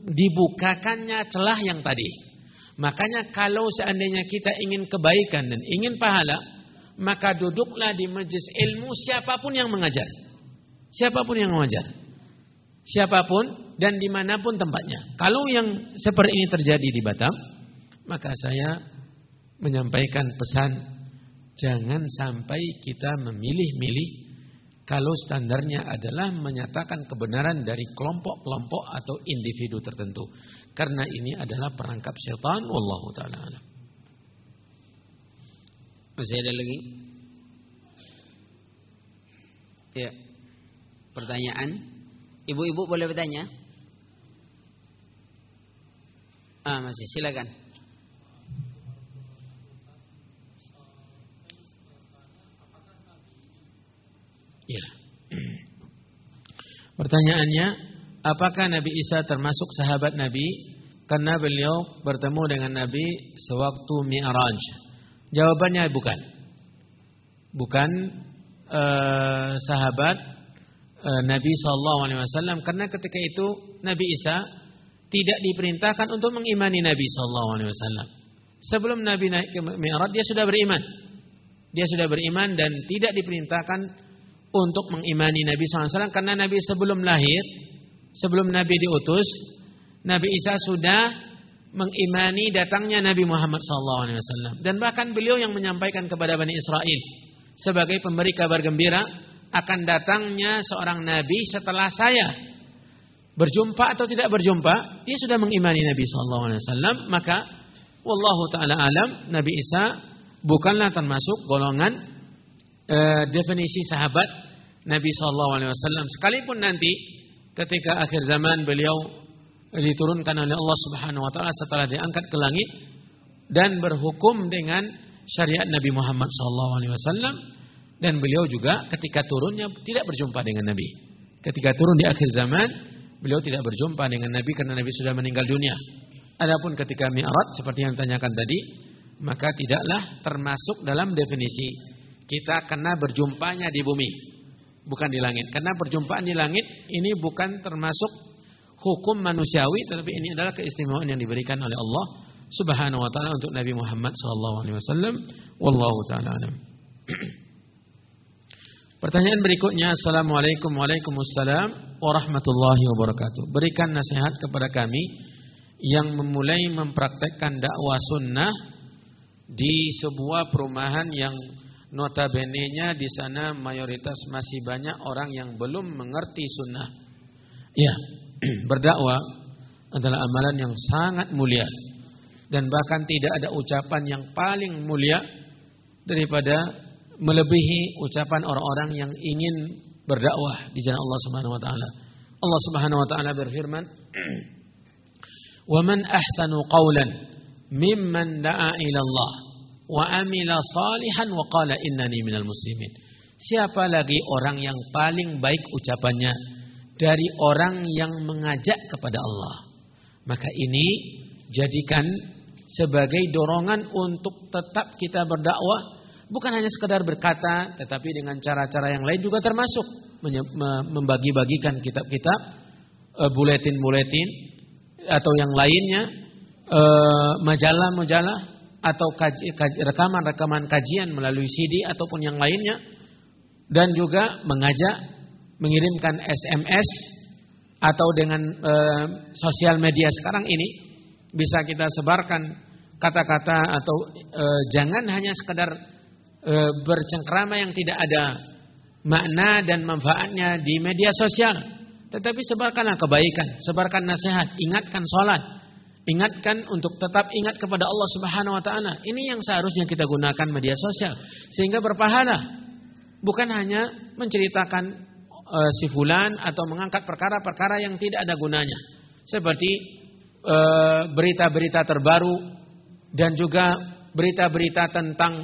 dibukakannya celah yang tadi. Makanya kalau seandainya kita ingin kebaikan dan ingin pahala, maka duduklah di majelis ilmu siapapun yang mengajar. Siapapun yang mengajar. Siapapun dan dimanapun tempatnya. Kalau yang seperti ini terjadi di Batam, maka saya menyampaikan pesan, jangan sampai kita memilih-milih kalau standarnya adalah menyatakan kebenaran dari kelompok-kelompok atau individu tertentu. Karena ini adalah perangkap syaitan, wallahu ta'ala alam. Masih ada lagi? Ya. Pertanyaan? Ibu-ibu boleh bertanya? Masih, silakan. Ya. Pertanyaannya, apakah Nabi Isa termasuk sahabat Nabi karena beliau bertemu dengan Nabi sewaktu Mi'raj? Jawabannya bukan. Bukan sahabat Nabi SAW, karena ketika itu Nabi Isa tidak diperintahkan untuk mengimani Nabi SAW. Sebelum Nabi naik ke Mi'raj, dia sudah beriman. Dia sudah beriman dan tidak diperintahkan untuk mengimani Nabi SAW, karena Nabi sebelum lahir, sebelum Nabi diutus, Nabi Isa sudah mengimani datangnya Nabi Muhammad SAW. Dan bahkan beliau yang menyampaikan kepada Bani Israel sebagai pemberi kabar gembira akan datangnya seorang Nabi setelah saya. Berjumpa atau tidak berjumpa, dia sudah mengimani Nabi SAW. Maka wallahu ta'ala alam, Nabi Isa bukanlah termasuk golongan definisi sahabat Nabi SAW. Sekalipun nanti ketika akhir zaman beliau diturunkan oleh Allah Subhanahu Wa Taala setelah diangkat ke langit dan berhukum dengan syariat Nabi Muhammad SAW, dan beliau juga ketika turunnya tidak berjumpa dengan Nabi. Ketika turun di akhir zaman beliau tidak berjumpa dengan Nabi karena Nabi sudah meninggal dunia. Adapun ketika Mi'raj seperti yang ditanyakan tadi, maka tidaklah termasuk dalam definisi kita kena berjumpanya di bumi, bukan di langit. Karena perjumpaan di langit ini bukan termasuk hukum manusiawi, tetapi ini adalah keistimewaan yang diberikan oleh Allah Subhanahu Wa Taala untuk Nabi Muhammad SAW. Wallahu taala alam. Pertanyaan berikutnya, Assalamualaikum Waalaikumsalam warahmatullahi wabarakatuh. Berikan nasihat kepada kami yang memulai mempraktekkan dakwah sunnah di sebuah perumahan yang notabene-nya di sana mayoritas masih banyak orang yang belum mengerti sunnah. Ya, berdakwah adalah amalan yang sangat mulia, dan bahkan tidak ada ucapan yang paling mulia daripada melebihi ucapan orang-orang yang ingin berdakwah di jalan Allah Subhanahu Wa Taala. Allah Subhanahu Wa Taala berfirman, "Wa man ahsanu qawlan mimman da'a ila Allah wa amila salihan wa qala innani minal muslimin." Siapa lagi orang yang paling baik ucapannya dari orang yang mengajak kepada Allah? Maka ini jadikan sebagai dorongan untuk tetap kita berdakwah, bukan hanya sekedar berkata, tetapi dengan cara-cara yang lain juga termasuk membagi-bagikan kitab-kitab, buletin-buletin atau yang lainnya, majalah-majalah atau rekaman-rekaman kajian melalui CD ataupun yang lainnya, dan juga mengajak mengirimkan SMS atau dengan sosial media sekarang ini bisa kita sebarkan kata-kata atau jangan hanya sekedar bercengkrama yang tidak ada makna dan manfaatnya di media sosial, tetapi sebarkanlah kebaikan, sebarkan nasihat, ingatkan sholat, ingatkan untuk tetap ingat kepada Allah Subhanahu Wa Taala. Ini yang seharusnya kita gunakan media sosial sehingga berpahala, bukan hanya menceritakan si fulan atau mengangkat perkara-perkara yang tidak ada gunanya, seperti berita-berita terbaru dan juga berita-berita tentang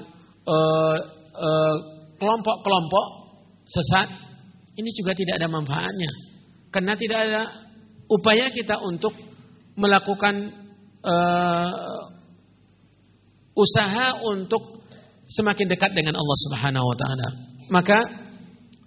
kelompok-kelompok sesat. Ini juga tidak ada manfaatnya, karena tidak ada upaya kita untuk melakukan usaha untuk semakin dekat dengan Allah Subhanahu Wa Taala. Maka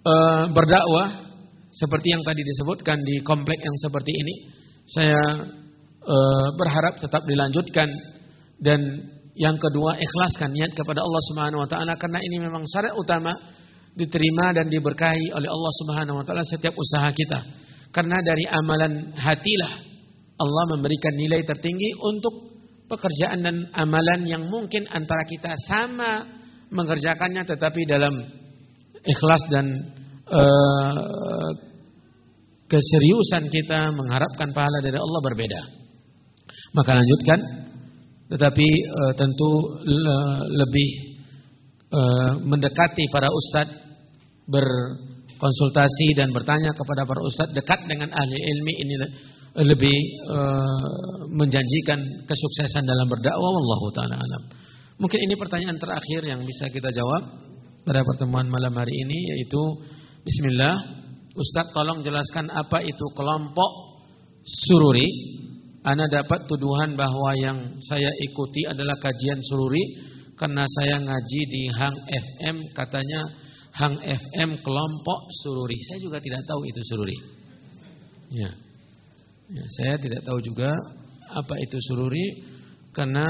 berdakwah seperti yang tadi disebutkan di komplek yang seperti ini, saya berharap tetap dilanjutkan. Dan yang kedua, ikhlaskan niat kepada Allah Subhanahu wa taala, karena ini memang syarat utama diterima dan diberkahi oleh Allah Subhanahu wa taala setiap usaha kita. Karena dari amalan hatilah Allah memberikan nilai tertinggi untuk pekerjaan dan amalan yang mungkin antara kita sama mengerjakannya, tetapi dalam ikhlas dan keseriusan kita mengharapkan pahala dari Allah berbeda. Maka lanjutkan, tetapi tentu lebih mendekati para ustadz, berkonsultasi dan bertanya kepada para ustadz, dekat dengan ahli ilmi, ini lebih menjanjikan kesuksesan dalam berdakwah. Wallahu ta'ala alam. Mungkin ini pertanyaan terakhir yang bisa kita jawab pada pertemuan malam hari ini, yaitu bismillah, Ustaz tolong jelaskan apa itu kelompok sururi. Ana dapat tuduhan bahwa yang saya ikuti adalah kajian sururi karena saya ngaji di Hang FM, katanya Hang FM kelompok sururi. Saya juga tidak tahu itu sururi. Ya, saya tidak tahu juga apa itu sururi, karena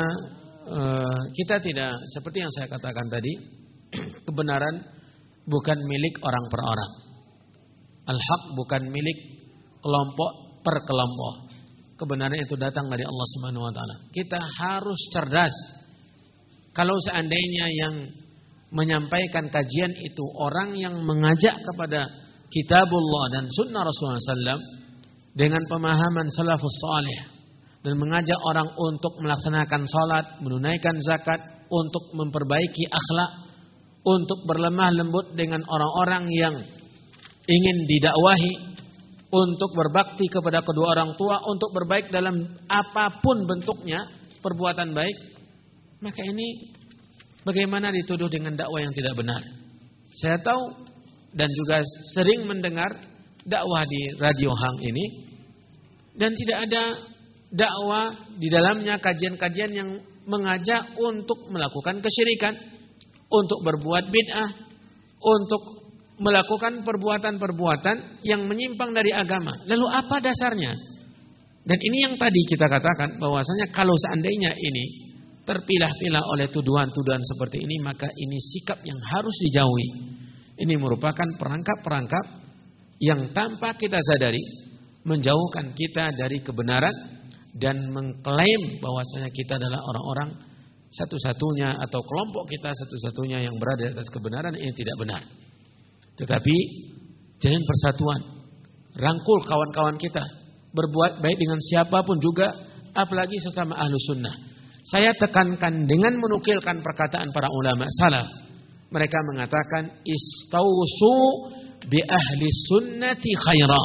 kita tidak, seperti yang saya katakan tadi, kebenaran bukan milik orang per orang. Al-haq bukan milik kelompok per kelompok. Kebenaran itu datang dari Allah Subhanahu wa taala. Kita harus cerdas. Kalau seandainya yang menyampaikan kajian itu orang yang mengajak kepada kitabullah dan sunnah Rasulullah SAW dengan pemahaman salafus salih, dan mengajak orang untuk melaksanakan salat, menunaikan zakat, untuk memperbaiki akhlak, untuk berlemah lembut dengan orang-orang yang ingin didakwahi, untuk berbakti kepada kedua orang tua, untuk berbaik dalam apapun bentuknya perbuatan baik, maka ini bagaimana dituduh dengan dakwah yang tidak benar? Saya tahu dan juga sering mendengar dakwah di Radio Hang ini, dan tidak ada dakwah di dalamnya kajian-kajian yang mengajak untuk melakukan kesyirikan, untuk berbuat bid'ah, untuk melakukan perbuatan-perbuatan yang menyimpang dari agama. Lalu apa dasarnya? Dan ini yang tadi kita katakan, bahwasanya kalau seandainya ini terpilah-pilah oleh tuduhan-tuduhan seperti ini, maka ini sikap yang harus dijauhi. Ini merupakan perangkap-perangkap yang tanpa kita sadari menjauhkan kita dari kebenaran dan mengklaim bahwasanya kita adalah orang-orang satu-satunya atau kelompok kita satu-satunya yang berada di atas kebenaran. Ini tidak benar. Tetapi jalin persatuan, rangkul kawan-kawan kita, berbuat baik dengan siapapun juga, apalagi sesama ahlu sunnah. Saya tekankan dengan menukilkan perkataan para ulama salaf. Mereka mengatakan istausu bi ahli sunnati khaira.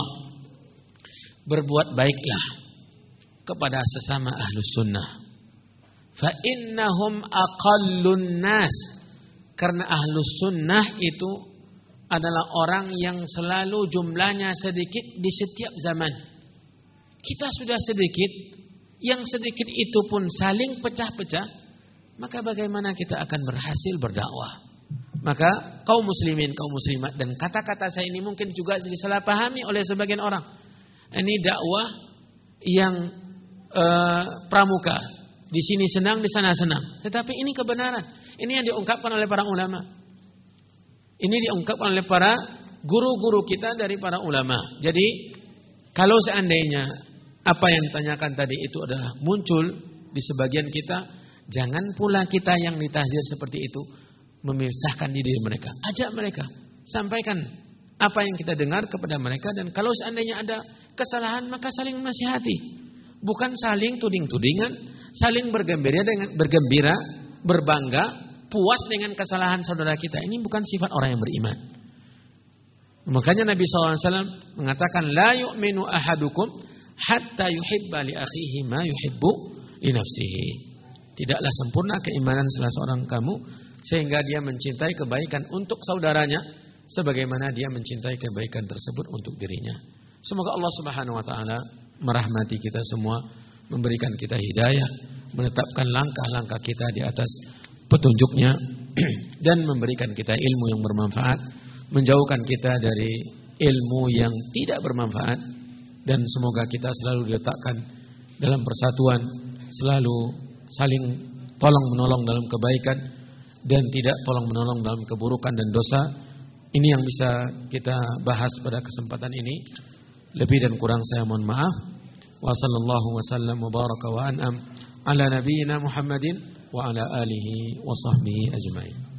Berbuat baiklah kepada sesama ahlu sunnah. Fa innahum aqallun nas. Karena ahlu sunnah itu adalah orang yang selalu jumlahnya sedikit di setiap zaman. Kita sudah sedikit, yang sedikit itu pun saling pecah-pecah, maka bagaimana kita akan berhasil berdakwah? Maka kaum muslimin, kaum muslimat, dan kata-kata saya ini mungkin juga disalahpahami oleh sebagian orang. Ini dakwah yang pramuka, di sini senang, di sana senang. Tetapi ini kebenaran. Ini yang diungkapkan oleh para ulama. Ini diungkapkan oleh para guru-guru kita dari para ulama. Jadi kalau seandainya apa yang ditanyakan tadi itu adalah muncul di sebagian kita, jangan pula kita yang ditahzir seperti itu memisahkan diri mereka. Ajak mereka, sampaikan apa yang kita dengar kepada mereka, dan kalau seandainya ada kesalahan maka saling menasihati. Bukan saling tuding-tudingan, saling bergembira, berbangga, puas dengan kesalahan saudara kita. Ini bukan sifat orang yang beriman. Makanya Nabi SAW mengatakan, la yu'minu ahadukum hatta yuhibba li akhihi ma yuhibbu li nafsihi. Tidaklah sempurna keimanan salah seorang kamu sehingga dia mencintai kebaikan untuk saudaranya sebagaimana dia mencintai kebaikan tersebut untuk dirinya. Semoga Allah Subhanahu wa taala merahmati kita semua, memberikan kita hidayah, menetapkan langkah-langkah kita di atas petunjuknya, dan memberikan kita ilmu yang bermanfaat, menjauhkan kita dari ilmu yang tidak bermanfaat, dan semoga kita selalu diletakkan dalam persatuan, selalu saling tolong menolong dalam kebaikan dan tidak tolong menolong dalam keburukan dan dosa. Ini yang bisa kita bahas pada kesempatan ini. Lebih dan kurang saya mohon maaf. Wa sallallahu wasallam wa baraka wa an'am ala nabiyyina Muhammadin wa ala alihi wa sahbihi ajmain.